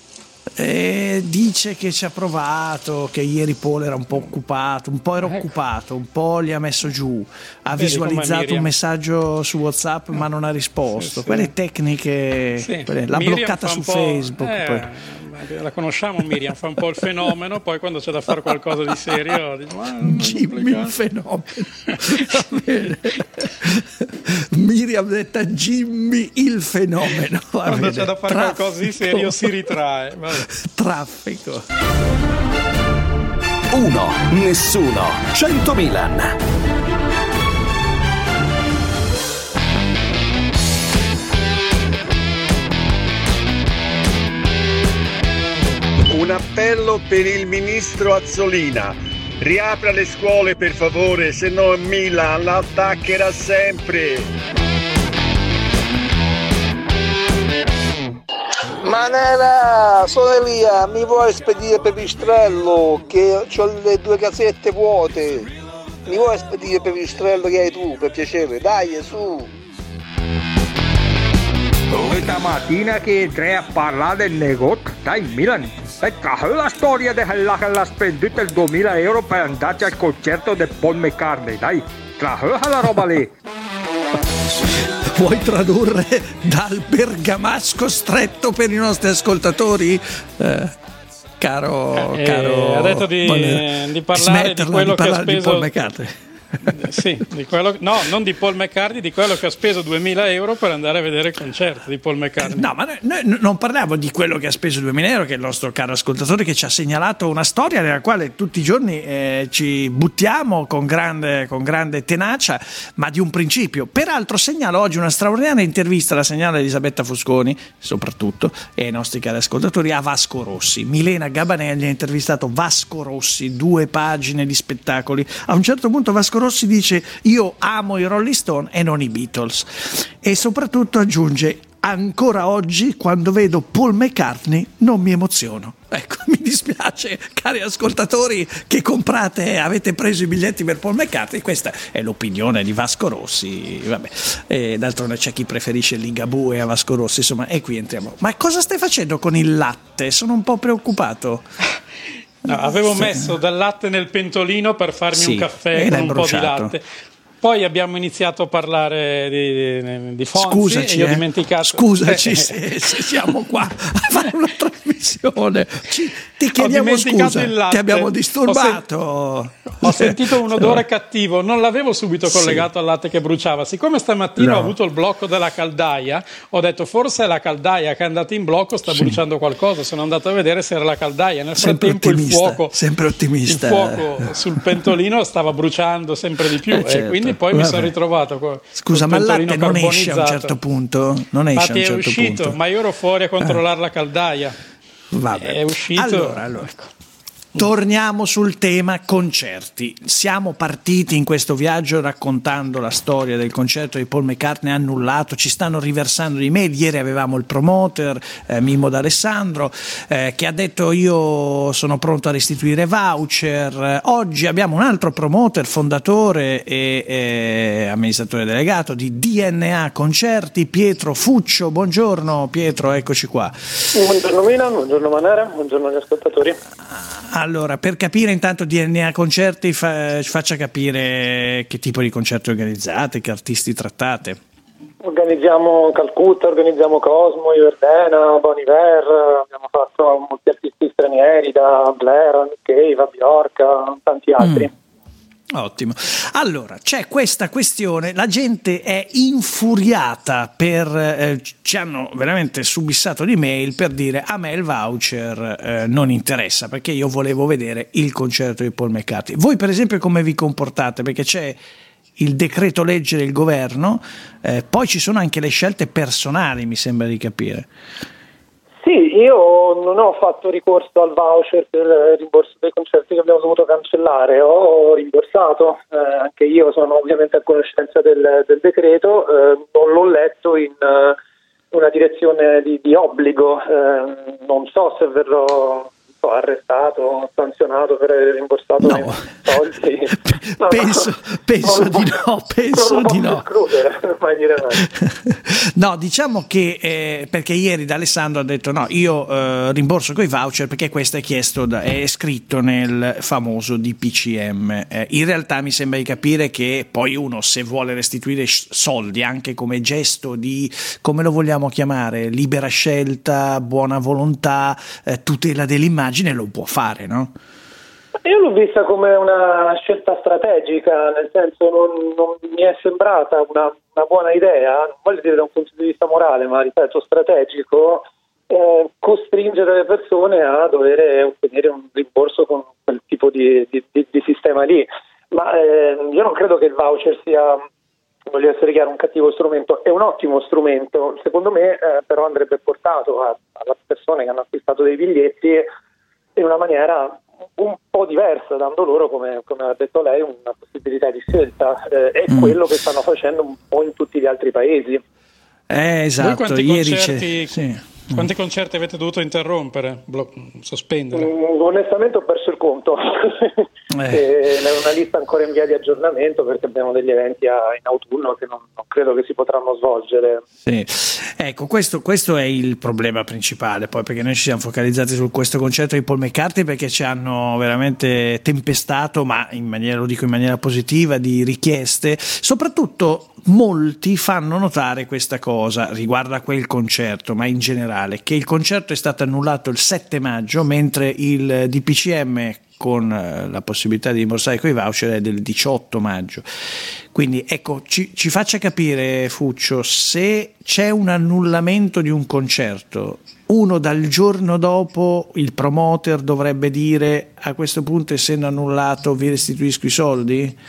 Eh, dice che ci ha provato, che ieri Paul era un po' occupato, un po' era occupato, un po' li ha messo giù, ha Vedi visualizzato un messaggio su WhatsApp ma non ha risposto. Sì, sì. Quelle tecniche, Sì. quelle, l'ha Miriam bloccata fa un su po', Facebook. eh, Poi. La conosciamo Miriam, fa un po' il fenomeno, poi quando c'è da fare qualcosa di serio dice, ma Jimmy il fenomeno. Va bene. Miriam detta Jimmy il fenomeno. Va quando bene. c'è da fare Traffico. qualcosa di serio si ritrae. Vabbè. Traffico. Uno, nessuno, cento Milan. Un appello per il ministro Azzolina: riapra le scuole per favore, se no Milan l'attaccherà sempre. Manera, sono Elia, mi vuoi spedire Pipistrello che ho le due casette vuote? Mi vuoi spedire Pipistrello che hai tu, per piacere? Dai, su! Questa mattina che entrai a parlare del negozio, dai Milan, e trajo la storia di quella che l'ha spendito il duemila euro per andarci al concerto di Paul McCartney, dai, trajo la roba lì. Vuoi tradurre dal bergamasco stretto per i nostri ascoltatori? Eh, caro, Eh, caro ha detto di, voglio- di parlare di smetterla quello di che ha parlare di speso. Paul McCartney. Sì, di quello, no, non di Paul McCartney, di quello che ha speso duemila euro per andare a vedere il concerto di Paul McCartney. No, ma noi, noi non parliamo di quello che ha speso duemila euro, che è il nostro caro ascoltatore che ci ha segnalato una storia nella quale tutti i giorni eh, ci buttiamo con grande, con grande tenacia, ma di un principio. Peraltro segnalo oggi una straordinaria intervista, la segnala Elisabetta Fusconi, soprattutto, e ai nostri cari ascoltatori, a Vasco Rossi. Milena Gabanelli ha intervistato Vasco Rossi, due pagine di spettacoli. A un certo punto Vasco Rossi dice: io amo i Rolling Stone e non i Beatles, e soprattutto aggiunge: ancora oggi quando vedo Paul McCartney non mi emoziono. Ecco, mi dispiace cari ascoltatori che comprate, avete preso i biglietti per Paul McCartney, questa è l'opinione di Vasco Rossi, vabbè, e d'altronde c'è chi preferisce Ligabue a Vasco Rossi, insomma, e qui entriamo. Ma cosa stai facendo con il latte? Sono un po' preoccupato. No, avevo messo del latte nel pentolino per farmi Sì, un caffè e con l'hai un po' di bruciato. latte. Poi abbiamo iniziato a parlare di, di Fonzi. Scusaci, e io ho eh. dimenticato. Scusaci Eh, se, se siamo qua a fare una trasmissione. Ci, ti chiediamo dimenticato scusa, il latte. ti abbiamo Ho disturbato. Ho sentito un odore cattivo, non l'avevo subito collegato Sì. al latte che bruciava. Siccome stamattina No. ho avuto il blocco della caldaia, ho detto forse è la caldaia che è andata in blocco, sta Sì. bruciando qualcosa. Sono andato a vedere se era la caldaia. Nel Sempre frattempo il ottimista, fuoco, sempre il ottimista. fuoco sul pentolino stava bruciando sempre di più, Eh, e certo. quindi poi mi Vabbè. sono ritrovato con Scusa, col ma il latte pentolino non esce a un carbonizzato. certo punto? Non esce a Infatti un è certo uscito, punto. ma io ero fuori a controllare la caldaia. Vabbè. È uscito. Allora, allora. Torniamo sul tema concerti. Siamo partiti in questo viaggio raccontando la storia del concerto di Paul McCartney annullato, ci stanno riversando di mail. Ieri avevamo il promoter eh, Mimmo D'Alessandro eh, che ha detto io sono pronto a restituire voucher. Oggi abbiamo un altro promoter, fondatore e eh, amministratore delegato di D N A Concerti, Pietro Fuccio. Buongiorno Pietro, eccoci qua. Buongiorno Milan, buongiorno Manera, buongiorno agli ascoltatori. Allora, per capire intanto D N A Concerti, fa, faccia capire che tipo di concerti organizzate, che artisti trattate. Organizziamo Calcutta, organizziamo Cosmo, Iverdena, Bon Iver, abbiamo fatto molti artisti stranieri, da Blair, Nick Cave, a Bjork, tanti altri. Mm. Ottimo. Allora, c'è questa questione, la gente è infuriata per eh, ci hanno veramente subissato di mail per dire a me il voucher eh, non interessa perché io volevo vedere il concerto di Paul McCartney. Voi per esempio come vi comportate? Perché c'è il decreto legge del governo, eh, poi ci sono anche le scelte personali, mi sembra di capire. Sì, io non ho fatto ricorso al voucher per il rimborso dei concerti che abbiamo dovuto cancellare, ho rimborsato, eh, anche io sono ovviamente a conoscenza del, del decreto, eh, non l'ho letto in uh, una direzione di, di obbligo, eh, non so se verrò so, arrestato, sanzionato per aver rimborsato no. i soldi. No, penso no, penso non, di no, penso non di no. Escludere, mai dire mai. No, diciamo che eh, perché ieri D'Alessandro ha detto no, io eh, rimborso coi voucher perché questo è chiesto da, è scritto nel famoso D P C M. Eh, in realtà mi sembra di capire che poi uno se vuole restituire soldi anche come gesto di, come lo vogliamo chiamare, libera scelta, buona volontà, eh, tutela dell'immagine, lo può fare, no? Io l'ho vista come una scelta strategica, nel senso non, non mi è sembrata una, una buona idea, non voglio dire da un punto di vista morale, ma ripeto strategico, eh, costringere le persone a dover ottenere un rimborso con quel tipo di, di, di, di sistema lì. Ma eh, io non credo che il voucher sia, voglio essere chiaro, un cattivo strumento, è un ottimo strumento, secondo me eh, però andrebbe portato a, alle persone che hanno acquistato dei biglietti in una maniera un po' diversa, dando loro, come, come ha detto lei, una possibilità di scelta. Eh, è mm. quello che stanno facendo un po' in tutti gli altri paesi. Eh, esatto. Voi quanti ieri concerti, c'è... Sì. Quanti concerti avete dovuto interrompere, blo- sospendere? Mm, onestamente ho perso il conto. Eh. È una lista ancora in via di aggiornamento perché abbiamo degli eventi a, in autunno che non, non credo che si potranno svolgere. Sì. Ecco, questo, questo è il problema principale, poi perché noi ci siamo focalizzati su questo concerto di Paul McCartney perché ci hanno veramente tempestato, ma in maniera, lo dico in maniera positiva, di richieste. Soprattutto molti fanno notare questa cosa riguardo a quel concerto, ma in generale, che il concerto è stato annullato il sette maggio, mentre il D P C M con la possibilità di rimborsare coi voucher è del diciotto maggio. Quindi ecco, ci, ci faccia capire Fuccio, se c'è un annullamento di un concerto, uno dal giorno dopo il promoter dovrebbe dire a questo punto, essendo annullato, vi restituisco i soldi?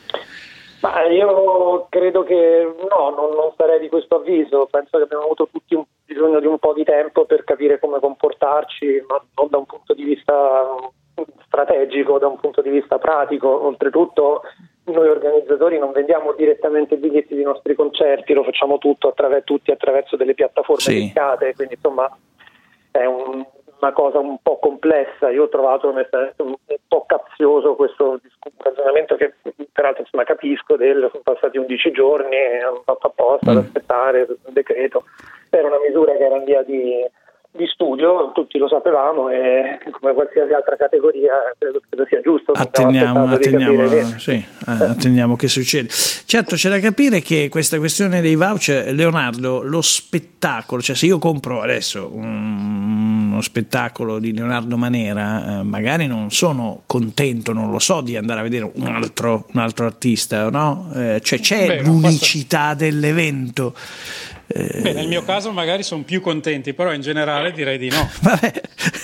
Ma io credo che no, non, non sarei di questo avviso, penso che abbiamo avuto tutti un, bisogno di un po' di tempo per capire come comportarci, ma non da un punto di vista strategico, da un punto di vista pratico. Oltretutto noi organizzatori non vendiamo direttamente i biglietti dei nostri concerti, lo facciamo tutto attraverso, tutti attraverso delle piattaforme sì. dedicate, quindi insomma è un, una cosa un po' complessa. Io ho trovato onestamente un, un po' capzioso questo ragionamento che peraltro insomma capisco, del, sono passati undici giorni, hanno fatto apposta mm. ad aspettare il decreto, era una misura che era in via di di studio, tutti lo sapevamo e come qualsiasi altra categoria credo, credo sia giusto. Attendiamo, attendiamo, che... sì, eh, attendiamo che succede. Certo, c'è da capire che questa questione dei voucher, Leonardo, lo spettacolo, cioè se io compro adesso un, uno spettacolo di Leonardo Manera, eh, magari non sono contento, non lo so, di andare a vedere un altro, un altro artista, no? Eh, cioè c'è Beh, l'unicità posso... dell'evento. Beh, nel mio caso magari sono più contenti, però in generale direi di no. Vabbè,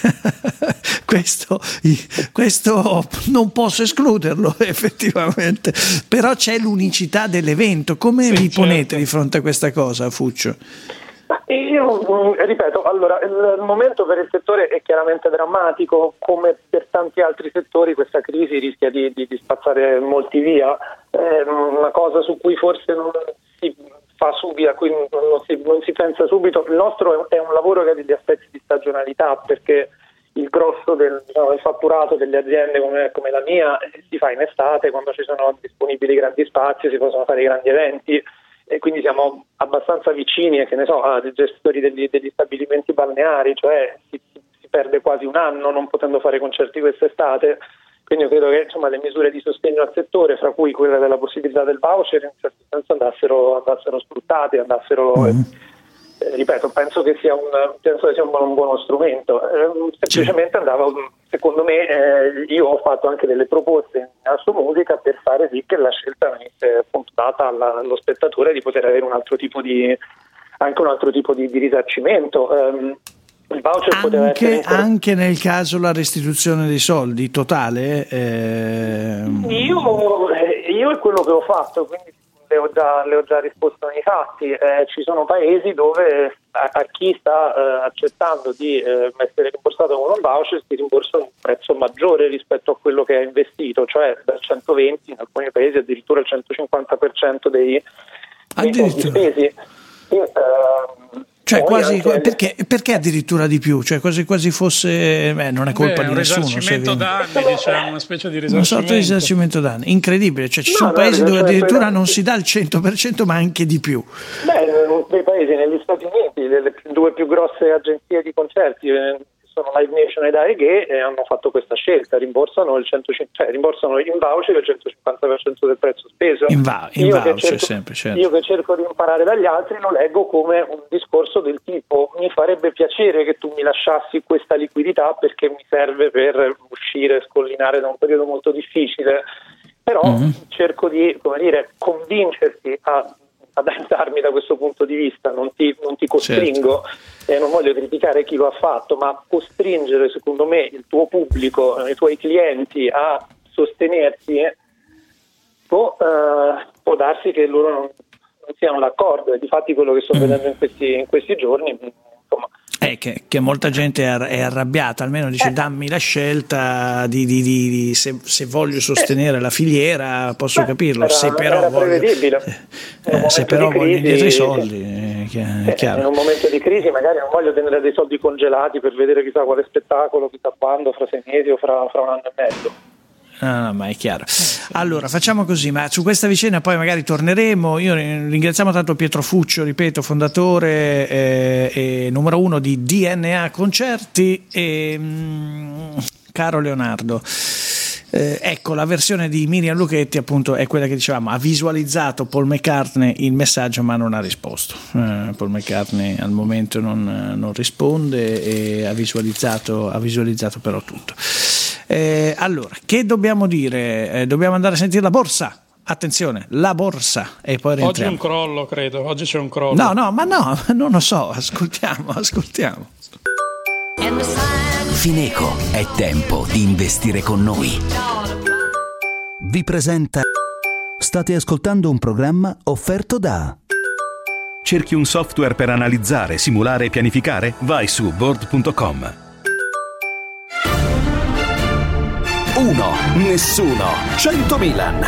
questo, questo non posso escluderlo effettivamente, però c'è l'unicità dell'evento. Come sì, vi ponete certo. di fronte a questa cosa, Fuccio? Io ripeto, allora il momento per il settore è chiaramente drammatico, come per tanti altri settori questa crisi rischia di, di, di spazzare molti via. È una cosa su cui forse non si fa subito, a cui non si, non si pensa subito. Il nostro è un lavoro che ha degli aspetti di stagionalità, perché il grosso del, diciamo, del fatturato delle aziende come, come la mia si fa in estate, quando ci sono disponibili grandi spazi, si possono fare i grandi eventi, e quindi siamo abbastanza vicini, che ne so, ai gestori degli, degli stabilimenti balneari, cioè si, si perde quasi un anno non potendo fare concerti quest'estate. Quindi io credo che insomma le misure di sostegno al settore, fra cui quella della possibilità del voucher, in certo senso andassero, andassero sfruttate, andassero mm. eh, ripeto, penso che sia un penso che sia un, un buono strumento. Eh, semplicemente andava, secondo me, eh, io ho fatto anche delle proposte in Asso Musica per fare sì che la scelta venisse appunto data alla, allo spettatore di poter avere un altro tipo di anche un altro tipo di, di risarcimento. Um, il voucher anche, poteva essere anche nel caso la restituzione dei soldi totale. Eh... Io, eh, io è quello che ho fatto, quindi le ho già, le ho già risposto nei fatti. Eh, ci sono paesi dove a, a chi sta eh, accettando di eh, essere rimborsato con un voucher si rimborsa un prezzo maggiore rispetto a quello che ha investito, cioè dal centoventi, in alcuni paesi addirittura il centocinquanta per cento dei, dei soldi spesi. Io, eh, Cioè quasi, perché, perché addirittura di più? Cioè quasi quasi fosse, beh, non è colpa Beh, di un nessuno. risarcimento danni, diciamo, una specie di risarcimento. Una sorta di risarcimento danni, incredibile. Cioè ci No, sono no, paesi dove addirittura danni. non si dà il cento per cento ma anche di più. Beh, dei paesi negli Stati Uniti, le due più grosse agenzie di concerti sono Live Nation ed A E G, e hanno fatto questa scelta, rimborsano il centocinquanta, cioè rimborsano in voucher il centocinquanta per cento del prezzo speso. In, va- in io voucher che cerco, sempre, certo. Io che cerco di imparare dagli altri lo leggo come un discorso del tipo: mi farebbe piacere che tu mi lasciassi questa liquidità perché mi serve per uscire, scollinare da un periodo molto difficile, però mm-hmm. cerco di, come dire, convincerti a ad aiutarmi da questo punto di vista, non ti, non ti costringo, certo. E non voglio criticare chi lo ha fatto, ma costringere secondo me il tuo pubblico, i tuoi clienti a sostenerti eh, può, eh, può darsi che loro non, non siano d'accordo, e difatti quello che sto mm. vedendo in questi, in questi giorni, insomma. È che, che molta gente è arrabbiata, almeno dice eh. dammi la scelta di, di, di, di se, se voglio sostenere eh. la filiera posso eh, capirlo, era, se però voglio, eh, se però voglio indietro i soldi è chiaro, è chiaro. In un momento di crisi magari non voglio tenere dei soldi congelati per vedere chissà quale spettacolo, chissà quando, fra sei mesi o fra, fra un anno e mezzo. No, no, ma è chiaro. Allora facciamo così, ma su questa vicenda poi magari torneremo. Io ringraziamo tanto Pietro Fuccio, ripeto, fondatore eh, e numero uno di D N A Concerti, e mh, caro Leonardo, eh, ecco, la versione di Miriam Lucchetti appunto è quella che dicevamo, ha visualizzato Paul McCartney il messaggio ma non ha risposto. eh, Paul McCartney al momento non, non risponde, e ha visualizzato, ha visualizzato però tutto. Eh, allora, che dobbiamo dire? Eh, dobbiamo andare a sentire la borsa. Attenzione, la borsa, e poi rientriamo. Oggi un crollo, credo. Oggi c'è un crollo. No, no, ma no, non lo so. Ascoltiamo, ascoltiamo. Fineco, è tempo di investire con noi. Vi presenta. State ascoltando un programma offerto da. Cerchi un software per analizzare, simulare e pianificare? Vai su board punto com. Uno, nessuno, cento Milan.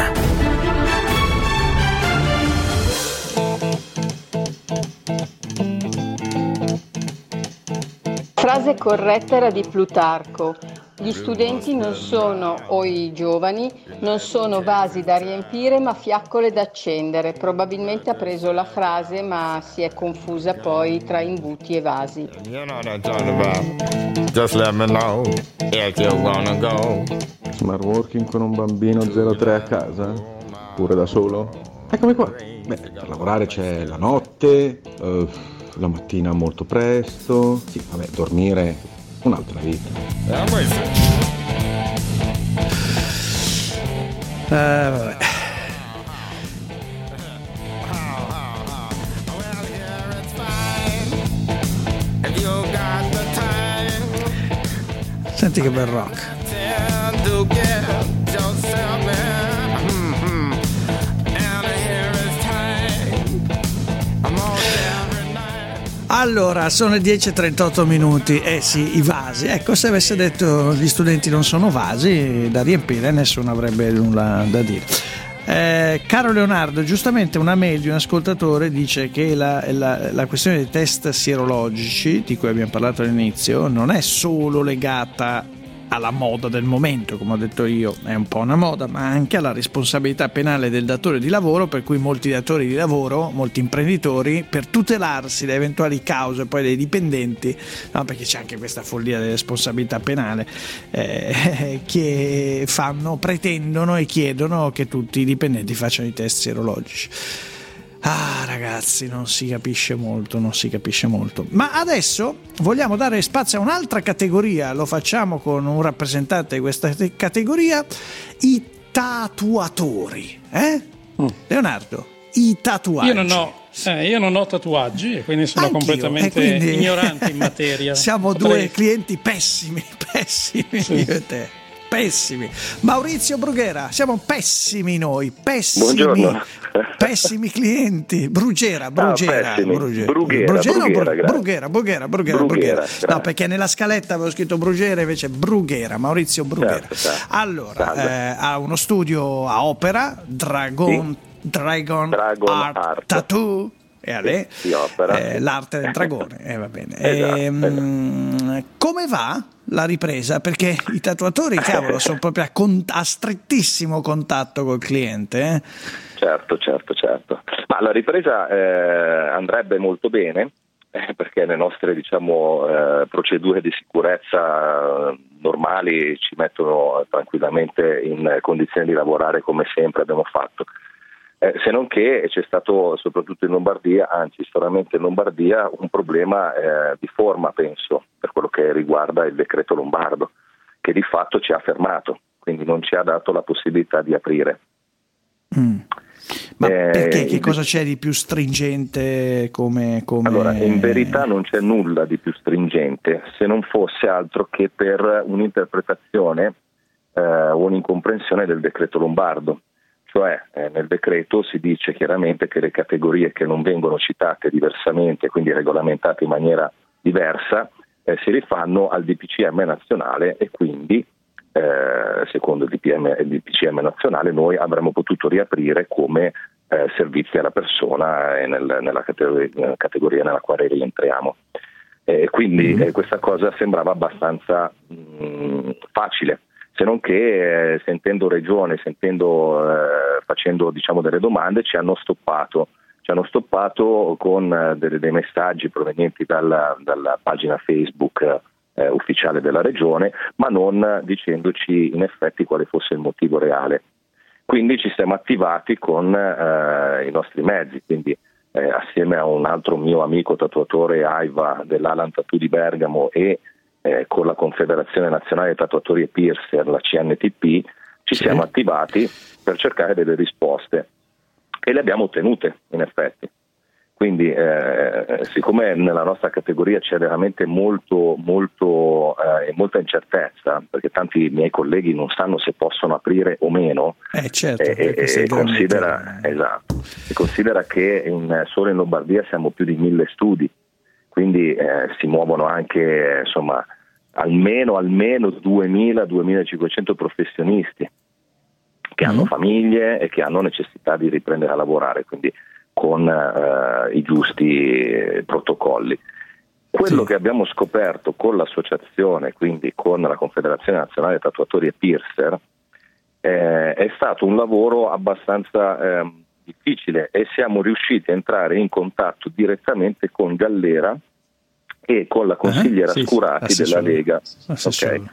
Frase corretta era di Plutarco. Gli studenti non sono, o i giovani, non sono vasi da riempire ma fiaccole da accendere. Probabilmente ha preso la frase ma si è confusa poi tra imbuti e vasi. You know what I'm talking about. Just let me know if you wanna go. Smart working con un bambino zero tre a casa? Pure da solo? Eccomi qua. Beh, per lavorare c'è la notte, uh, la mattina molto presto. Sì, vabbè, dormire un'altra vita. Uh, vabbè. Senti che bel rock. Allora, sono le dieci e trentotto minuti. Eh sì, i vasi. Ecco, se avesse detto gli studenti non sono vasi da riempire, nessuno avrebbe nulla da dire. Eh, caro Leonardo, giustamente una mail di un ascoltatore dice che la, la, la questione dei test sierologici, di cui abbiamo parlato all'inizio, non è solo legata alla moda del momento, come ho detto io, è un po' una moda, ma anche alla responsabilità penale del datore di lavoro, per cui molti datori di lavoro, molti imprenditori, per tutelarsi da eventuali cause poi dei dipendenti, no, perché c'è anche questa follia della responsabilità penale, eh, che fanno, pretendono e chiedono che tutti i dipendenti facciano i test sierologici. Ah ragazzi, non si capisce molto, non si capisce molto. Ma adesso vogliamo dare spazio a un'altra categoria, lo facciamo con un rappresentante di questa categoria, i tatuatori. Eh? Mm. Leonardo, i tatuaggi. Io non ho, eh, io non ho tatuaggi e quindi sono Anch'io, completamente e quindi ignorante in materia. Siamo Potrei... due clienti pessimi, pessimi sì. Io e te. Pessimi. Maurizio Brughera, siamo pessimi noi, pessimi. Buongiorno. Pessimi clienti. Brughera, Brughera, ah, Brughera. Brughera, Brughera, Brughera, Brughera, Brughera, Brughera, Brughera. No, perché nella scaletta avevo scritto Brughera, invece Brughera, Maurizio Brughera. Certo, certo. Allora, eh, ha uno studio a Opera, Dragon, sì. Dragon, Dragon Art, Art Tattoo. E a lei, sì, opera. Eh, l'arte del dragone, eh, va bene. Esatto, e, esatto. Come va la ripresa? Perché i tatuatori, cavolo, sono proprio a, con- a strettissimo contatto col cliente. Eh? Certo, certo, certo. Ma la ripresa eh, andrebbe molto bene, eh, perché le nostre, diciamo, eh, procedure di sicurezza normali ci mettono tranquillamente in condizioni di lavorare come sempre abbiamo fatto. Eh, se non che c'è stato, soprattutto in Lombardia, anzi solamente in Lombardia, un problema eh, di forma, penso, per quello che riguarda il decreto Lombardo, che di fatto ci ha fermato, quindi non ci ha dato la possibilità di aprire. Mm. Ma eh, perché? Che cosa c'è di più stringente come, come... Allora, in verità non c'è nulla di più stringente, se non fosse altro che per un'interpretazione eh, o un'incomprensione del decreto Lombardo. Cioè eh, nel decreto si dice chiaramente che le categorie che non vengono citate diversamente, quindi regolamentate in maniera diversa, eh, si rifanno al D P C M nazionale e quindi eh, secondo il D P M, il D P C M nazionale noi avremmo potuto riaprire come eh, servizi alla persona e nel, nella, categoria, nella categoria nella quale rientriamo. E eh, quindi eh, questa cosa sembrava abbastanza mh, facile. Se non che eh, sentendo Regione, sentendo, eh, facendo diciamo delle domande, ci hanno stoppato, ci hanno stoppato con eh, delle, dei messaggi provenienti dalla, dalla pagina Facebook eh, ufficiale della Regione, ma non dicendoci in effetti quale fosse il motivo reale. Quindi ci siamo attivati con eh, i nostri mezzi, quindi eh, assieme a un altro mio amico tatuatore AIVA dell'Alan Tattoo di Bergamo e Eh, con la Confederazione Nazionale Tatuatori e Piercer, la C N T P, ci sì. siamo attivati per cercare delle risposte e le abbiamo ottenute in effetti. Quindi eh, siccome nella nostra categoria c'è veramente molto, molto, eh, molta incertezza, perché tanti miei colleghi non sanno se possono aprire o meno, eh, certo, e, e, considera, esatto, e considera che in, solo in Lombardia siamo più di mille studi, quindi eh, si muovono anche insomma almeno almeno duemila duemilacinquecento professionisti che mm. hanno famiglie e che hanno necessità di riprendere a lavorare, quindi con eh, i giusti protocolli. Quello sì. che abbiamo scoperto con l'associazione, quindi con la Confederazione Nazionale Tatuatori e Piercer, eh, è stato un lavoro abbastanza eh, difficile e siamo riusciti a entrare in contatto direttamente con Gallera e con la consigliera uh-huh, sì, Scurati sì, della Lega, okay.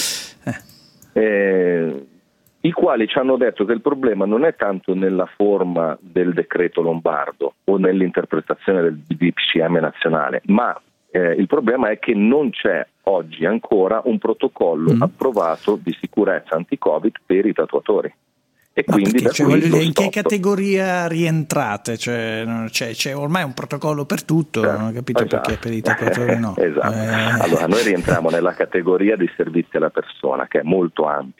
eh. Eh, i quali ci hanno detto che il problema non è tanto nella forma del decreto Lombardo o nell'interpretazione del D P C M nazionale, ma eh, il problema è che non c'è oggi ancora un protocollo mm. approvato di sicurezza anti-Covid per i tatuatori. E Ma quindi perché, cioè, voglio dire, in che categoria rientrate? Cioè, c'è, c'è ormai un protocollo per tutto, certo, non ho capito esatto. perché per i tatuatori no. esatto. eh. Allora noi rientriamo nella categoria dei servizi alla persona, che è molto ampia,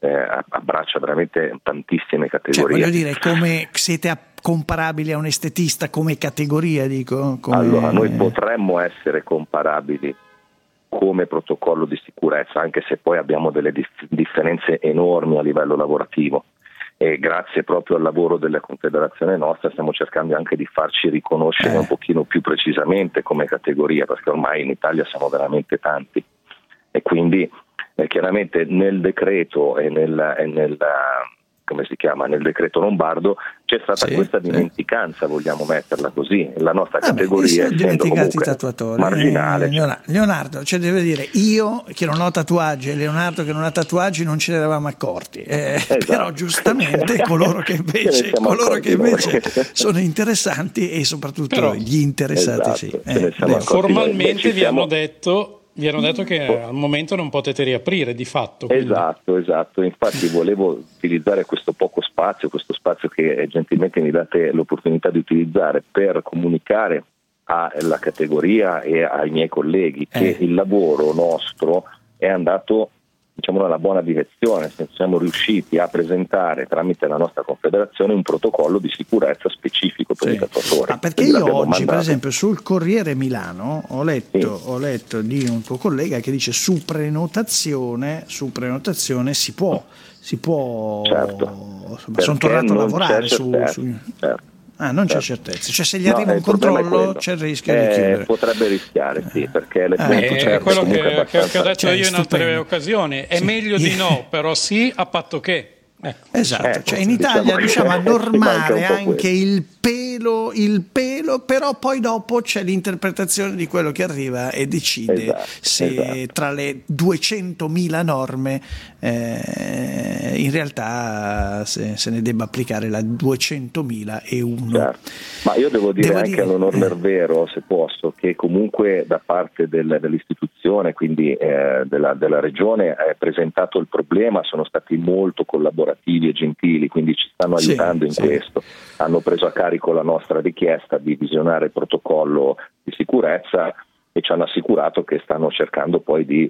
eh, abbraccia veramente tantissime categorie. Cioè, voglio dire, come siete a- comparabili a un estetista come categoria, dico? Come... Allora, noi potremmo essere comparabili come protocollo di sicurezza, anche se poi abbiamo delle dif- differenze enormi a livello lavorativo. E grazie proprio al lavoro della Confederazione nostra stiamo cercando anche di farci riconoscere eh. un pochino più precisamente come categoria, perché ormai in Italia siamo veramente tanti e quindi eh, chiaramente nel decreto e nel, e nel come si chiama, nel decreto Lombardo c'è stata sì, questa dimenticanza, sì. vogliamo metterla così, la nostra ah, categoria beh, essendo comunque tatuatori, marginale. Eh, Leonardo, cioè deve dire, io che non ho tatuaggi e Leonardo che non ha tatuaggi non ce ne eravamo accorti, eh, esatto. Però giustamente coloro che invece, coloro che invece sono interessanti e soprattutto però, gli interessati esatto, sì. eh, formalmente beh, vi siamo... hanno detto Vi hanno detto che al momento non potete riaprire di fatto. Quindi. Esatto, esatto. Infatti volevo utilizzare questo poco spazio, questo spazio che gentilmente mi date l'opportunità di utilizzare per comunicare alla categoria e ai miei colleghi eh. che il lavoro nostro è andato, diciamo, nella buona direzione. Siamo riusciti a presentare tramite la nostra confederazione un protocollo di sicurezza specifico per sì. i tatuatori. Ah, perché io oggi mandato. per esempio sul Corriere Milano ho letto, sì. ho letto di un tuo collega che dice su prenotazione su prenotazione si può si può certo. sono tornato a lavorare su, su... Certo. Ah, non certo. c'è certezza, cioè se gli arriva no, un controllo c'è il rischio eh, di chiudere. Potrebbe rischiare, sì, perché le eh, è certo, quello che, abbastanza... che ho detto cioè, io in stupendo. altre occasioni, è sì. meglio di no, però sì, a patto che. Ecco. Esatto, ecco, cioè in Italia riusciamo diciamo a normare anche questo. il pelo, il pelo, però poi dopo c'è l'interpretazione di quello che arriva e decide esatto, se esatto. tra le duecentomila norme eh, in realtà se, se ne debba applicare la duecentomila e uno. Certo. Ma io devo dire devo anche dire, all'onor eh. vero, se posso, che comunque da parte del, dell'istituzione, quindi eh, della, della regione, è presentato il problema, sono stati molto collaborativi e gentili, quindi ci stanno aiutando sì, in sì. questo. Hanno preso a carico la nostra richiesta di visionare il protocollo di sicurezza e ci hanno assicurato che stanno cercando poi di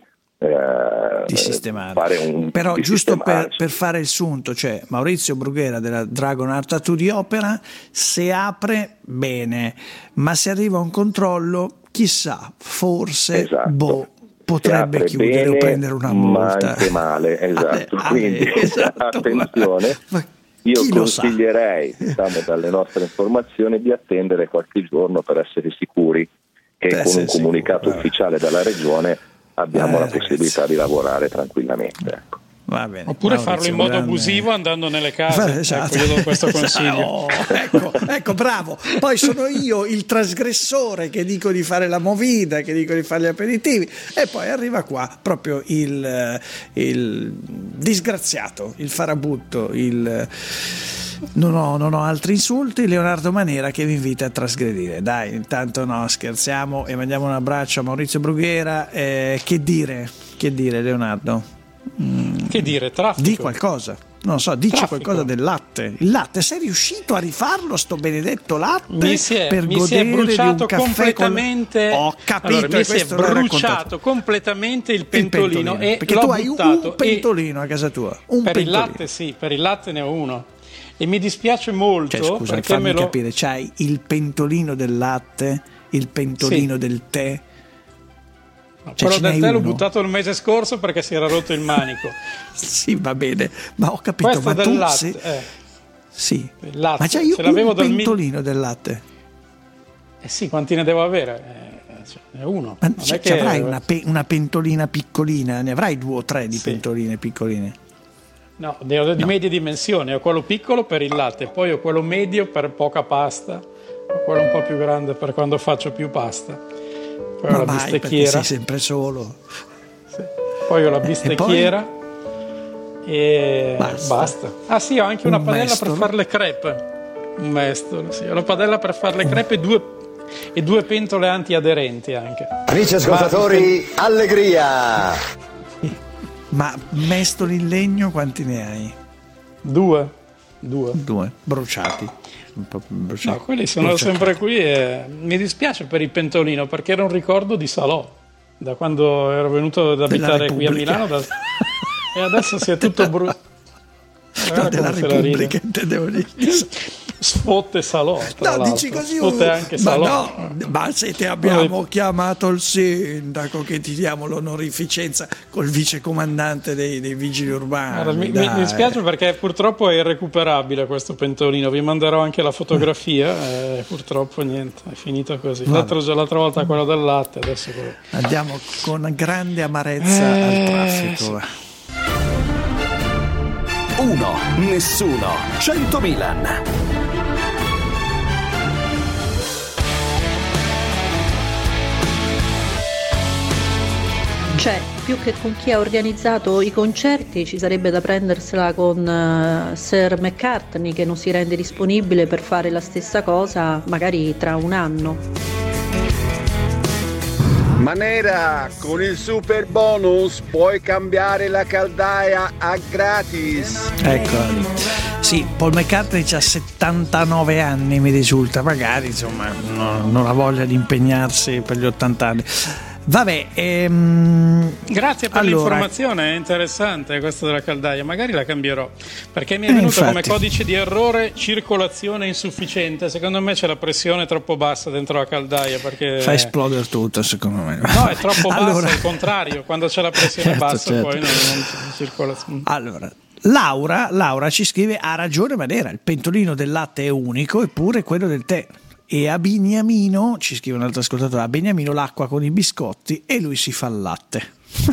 Eh, di sistemare. Fare un, però di giusto sistemare. per, per fare il sunto, cioè Maurizio Brughera della Dragon Art Tattoo di Opera, se apre bene, ma se arriva un controllo chissà, forse esatto. boh, potrebbe chiudere bene, o prendere una multa, ma anche male, esatto. ah, Quindi ah, esatto. attenzione, ma io consiglierei, diciamo, dalle nostre informazioni di attendere qualche giorno per essere sicuri che per con un comunicato sicuro. ufficiale dalla regione abbiamo eh, la possibilità ragazzi. di lavorare tranquillamente, ecco. Va bene. Oppure Maurizio, farlo in modo grande. abusivo andando nelle case. Esatto. Ecco, io do questo consiglio. Oh, ecco, ecco, bravo. Poi sono io il trasgressore che dico di fare la movida, che dico di fare gli aperitivi, e poi arriva qua proprio il, il disgraziato, il farabutto, il... Non ho, non ho altri insulti, Leonardo Manera, che vi invita a trasgredire. Dai, intanto no, scherziamo e mandiamo un abbraccio a Maurizio Brughera. Eh, che dire? Che dire, Leonardo? Mm. Che dire? Traffico. Di qualcosa. Non so, dici Traffico. qualcosa del latte. Il latte, sei riuscito a rifarlo sto benedetto latte mi si è, per mi godere si è bruciato di un caffè completamente con... Ho capito, allora, mi si è bruciato completamente il pentolino, il pentolino e perché l'ho tu hai buttato un pentolino a casa tua. Un per pentolino. il latte sì, per il latte ne ho uno. E mi dispiace molto, cioè, scusa, perché fammi me lo... capire, c'hai il pentolino del latte, il pentolino sì. del tè. No, cioè, quello del tè uno? l'ho buttato il mese scorso perché si era rotto il manico. Sì, va bene, ma ho capito. Questo ma del tu latte, se... eh. sì, il latte. Ma c'hai Se l'avevo un dal pentolino mi... del latte? Eh sì, quanti ne devo avere? Eh, cioè, è uno. Ma non cioè, è che... avrai una, pe- una pentolina piccolina? Ne avrai due o tre di sì. pentoline piccoline? No, ne ho di no. medie dimensioni. Ho quello piccolo per il latte, poi ho quello medio per poca pasta, ho quello un po' più grande per quando faccio più pasta. Poi Ma ho la vai, bistecchiera. sei sempre solo. Sì. Poi ho la bistecchiera e, e basta. basta. Ah sì, ho anche una un padella mestolo. per fare le crepe. Un mestolo, sì. Ho la padella per fare le crepe e due, e due pentole antiaderenti anche. Amici ascoltatori, Ma... allegria! Ma mestoli in legno quanti ne hai? Due. Due. Due. Bruciati. Un po' bruciati. No, quelli sono bruciati. sempre qui e mi dispiace per il pentolino perché era un ricordo di Salò, da quando ero venuto ad abitare qui a Milano da... e adesso si è tutto bruciato. Guarda della Repubblica, intendevo dire. Sfotte Salò. No, dici così. Sfotte anche ma Salò. no, ma se te abbiamo chiamato il sindaco che ti diamo l'onorificenza col vicecomandante dei, dei vigili urbani. Allora, mi, mi, mi spiace perché purtroppo è irrecuperabile questo pentolino. Vi manderò anche la fotografia. E purtroppo niente, è finito così. L'altra, l'altra volta quello del latte, adesso quello. Andiamo con grande amarezza Eh, al traffico. Sì. Uno, nessuno, cento Milan. Cioè, più che con chi ha organizzato i concerti, ci sarebbe da prendersela con uh, Sir McCartney, che non si rende disponibile per fare la stessa cosa magari tra un anno. Manera, con il super bonus puoi cambiare la caldaia a gratis. Ecco. Sì, Paul McCartney ha settantanove anni, mi risulta, magari insomma no, non ha voglia di impegnarsi per gli ottanta anni. Vabbè, ehm, grazie per allora, l'informazione, è interessante questa della caldaia, magari la cambierò, perché mi è venuto eh, come codice di errore circolazione insufficiente. Secondo me c'è la pressione troppo bassa dentro la caldaia, perché fa esplodere tutto, secondo me. No, è troppo bassa, allora, al contrario, quando c'è la pressione certo, bassa certo. Poi non, non circola. Allora, Laura, Laura ci scrive: ha ragione Manera, il pentolino del latte è unico, eppure quello del tè. E a Beniamino, ci scrive un altro ascoltatore, a Beniamino l'acqua con i biscotti e lui si fa il latte.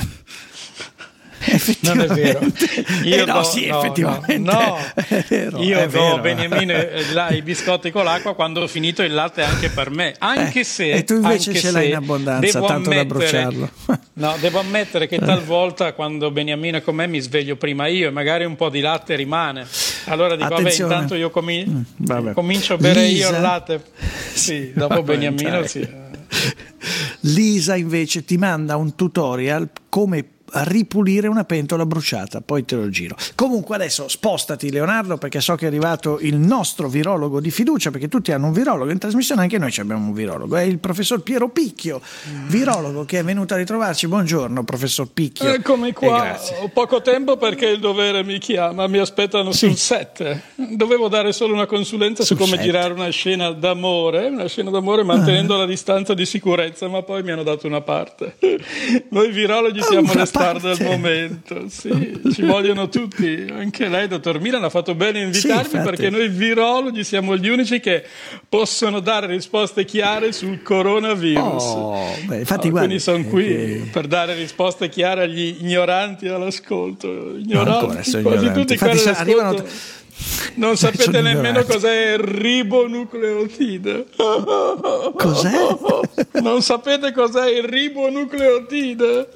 Non è vero. Io eh no, do, sì, no, effettivamente. No, è vero, io è do vero. a Beniamino là, i biscotti con l'acqua quando ho finito il latte anche per me. Anche eh, se. E tu invece anche ce l'hai in abbondanza, tanto da bruciarlo. No, devo ammettere che talvolta quando Beniamino è con me mi sveglio prima io e magari un po' di latte rimane. Allora dico, attenzione. vabbè, intanto io comi- mm, comincio a bere Lisa. io il latte. Sì, dopo vabbè, Beniamino sì. Lisa invece ti manda un tutorial come ripulire una pentola bruciata, poi te lo giro. Comunque adesso spostati Leonardo, perché so che è arrivato il nostro virologo di fiducia, perché tutti hanno un virologo in trasmissione, anche noi abbiamo un virologo, è il professor Piero Picchio, virologo, che è venuto a ritrovarci. Buongiorno professor Picchio. Eccomi qua, ho poco tempo perché il dovere mi chiama, mi aspettano sì. sul set. Dovevo dare solo una consulenza sul su come set. girare una scena d'amore, una scena d'amore mantenendo ah. la distanza di sicurezza, ma poi mi hanno dato una parte. Noi virologi siamo le star del momento, sì, ci vogliono tutti, anche lei dottor Milan ha fatto bene a invitarmi, sì, perché noi virologi siamo gli unici che possono dare risposte chiare sul coronavirus. Oh, beh, infatti, oh, guardi, quindi sono qui che... per dare risposte chiare agli ignoranti all'ascolto, ignoranti, ancora, quasi ignoranti. tutti infatti, quelli arrivano... all'ascolto. Non sapete nemmeno cos'è il ribonucleotide. Cos'è? Non sapete cos'è il ribonucleotide?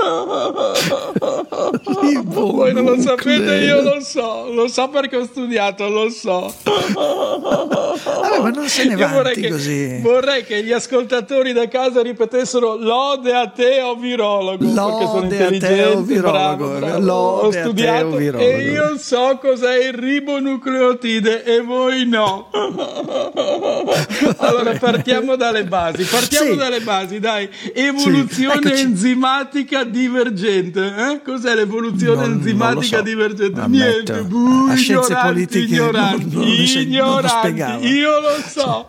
Voi non lo sapete, io lo so. Lo so perché ho studiato, lo so. Vabbè, ma non se ne vanti vorrei che, così. Vorrei che gli ascoltatori da casa ripetessero lode a te o virologo. Lode a te o virologo. Bravo, bravo. Lode ho studiato a te o virologo. E io so cos'è il ribonucleotide e voi no. Allora partiamo dalle basi partiamo sì. dalle basi dai. Evoluzione sì. enzimatica divergente, eh? Cos'è l'evoluzione non, enzimatica non so. divergente? Ammetto. Niente, buh, a scienze ignoranti, politiche ignoranti, non, non, ignoranti. Non io lo so.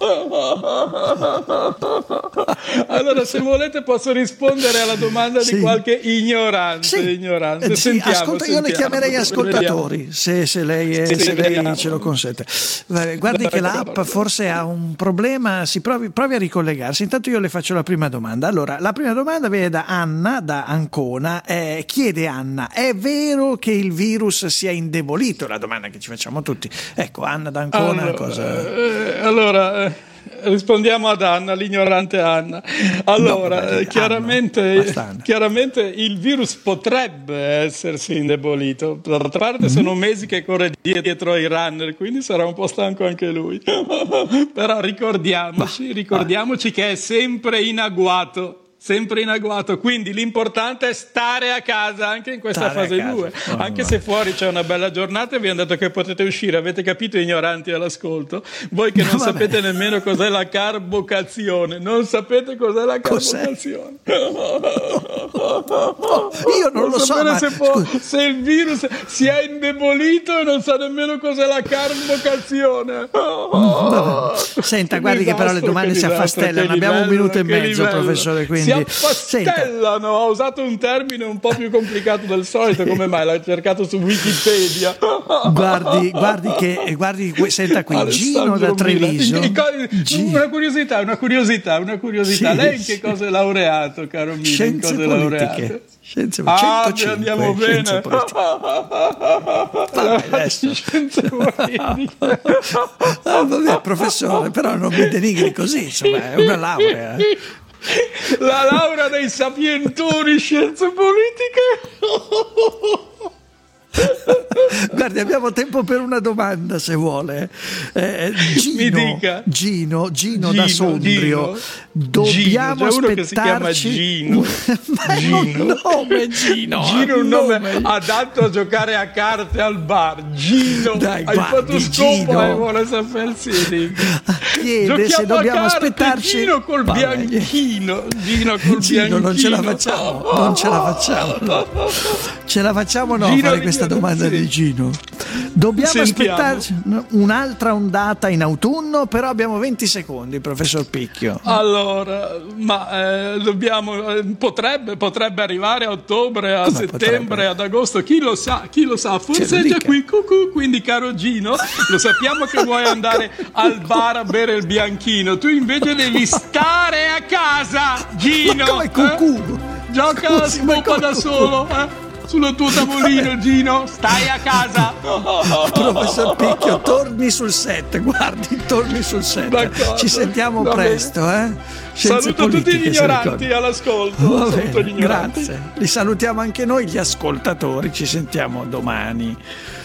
Allora se volete posso rispondere alla domanda sì. di qualche ignorante, sì. ignorante. Eh, sì, sentiamo, ascolta, sentiamo, io le chiamerei ascoltatori se, se lei, è, sì, se lei vediamo. ce lo consente. Guardi che l'app forse ha un problema, si provi, provi a ricollegarsi. Intanto io le faccio la prima domanda. Allora, la prima domanda viene da Anna, da Ancona. Eh, chiede Anna: è vero che il virus si è indebolito? La domanda che ci facciamo tutti. Ecco, Anna da Ancona, allora, cosa... Eh, allora... Eh. Rispondiamo ad Anna, l'ignorante Anna. Allora, no, vabbè, chiaramente, Anna, chiaramente il virus potrebbe essersi indebolito. D'altra parte, mm-hmm. sono mesi che corre dietro ai runner, quindi sarà un po' stanco anche lui. Però ricordiamoci, bah, ricordiamoci bah. che è sempre in agguato. sempre in agguato, quindi l'importante è stare a casa anche in questa Stare fase a casa. due, Oh, anche no. se fuori c'è una bella giornata e vi hanno detto che potete uscire, avete capito, ignoranti all'ascolto, voi che non vabbè. sapete nemmeno cos'è la carbocazione, non sapete cos'è la Cos'è? carbocazione. Io non lo so, sapere ma se, può- se il virus si è indebolito e non sa nemmeno cos'è la carbocazione. Vabbè. Senta, guardi che però le disastro, domande che si disastro, affastellano, che abbiamo un livello, minuto e che mezzo, livello. professore, quindi Si affastellano, ho usato un termine un po' più complicato del solito, come mai? L'ha cercato su Wikipedia. guardi, guardi che guardi que- senta qui Gino da Alessandro Treviso. Mila. I- i co- Una curiosità, una curiosità, una curiosità. Sì, Lei in sì. che cosa è laureato, caro Mila? In Scienze cosa è politiche. laureato? Scienze Ah, centocinque, andiamo scienze bene. politiche. Vabbè, adesso. Scienze politiche. Ah, vabbè, professore, però non mi denigri così, insomma, è una laurea. eh. La laurea dei sapientoni scienze politiche. Guardi, abbiamo tempo per una domanda, se vuole. Eh, Gino, Mi dica. Gino, Gino, Gino, da Sondrio. Gino. Dobbiamo Gino, c'è uno che si chiama aspettarci. Gino. Ma è un nome, Gino. Gino è un un nome adatto a giocare a carte al bar. Gino, Dai, hai guardi, fatto scopo Gino. e vuole sapersi. Chiede Giochiamo se a dobbiamo carte, aspettarci. Gino col Vabbè. bianchino. Gino col Gino, non ce la bianchino. facciamo, non ce la facciamo. no. Ce la facciamo no, Gino, fare questa Gino, domanda sì. di Gino. Dobbiamo Sentiamo. aspettarci un'altra ondata in autunno, però abbiamo venti secondi, professor Picchio. Allora, ma eh, dobbiamo, eh, potrebbe, potrebbe arrivare a ottobre, a Come settembre, potrebbe? ad agosto, chi lo sa, chi lo sa, Ce forse lo è già dica. qui, cucù, quindi caro Gino, lo sappiamo che vuoi andare al bar a bere il bianchino, tu invece devi stare a casa, Gino! Ma come eh? cucù? Gioca la Scusi, ma scopa come da cucù? solo, eh? Sullo tuo tavolino, Gino, stai a casa! Professor Picchio, torni sul set, guardi, torni sul set. D'accordo. Ci sentiamo Va bene. presto, eh? Scienze Saluto tutti politiche, gli se ignoranti ricordi. all'ascolto. Va Saluto bene, gli ignoranti. grazie. Li salutiamo anche noi, gli ascoltatori. Ci sentiamo domani.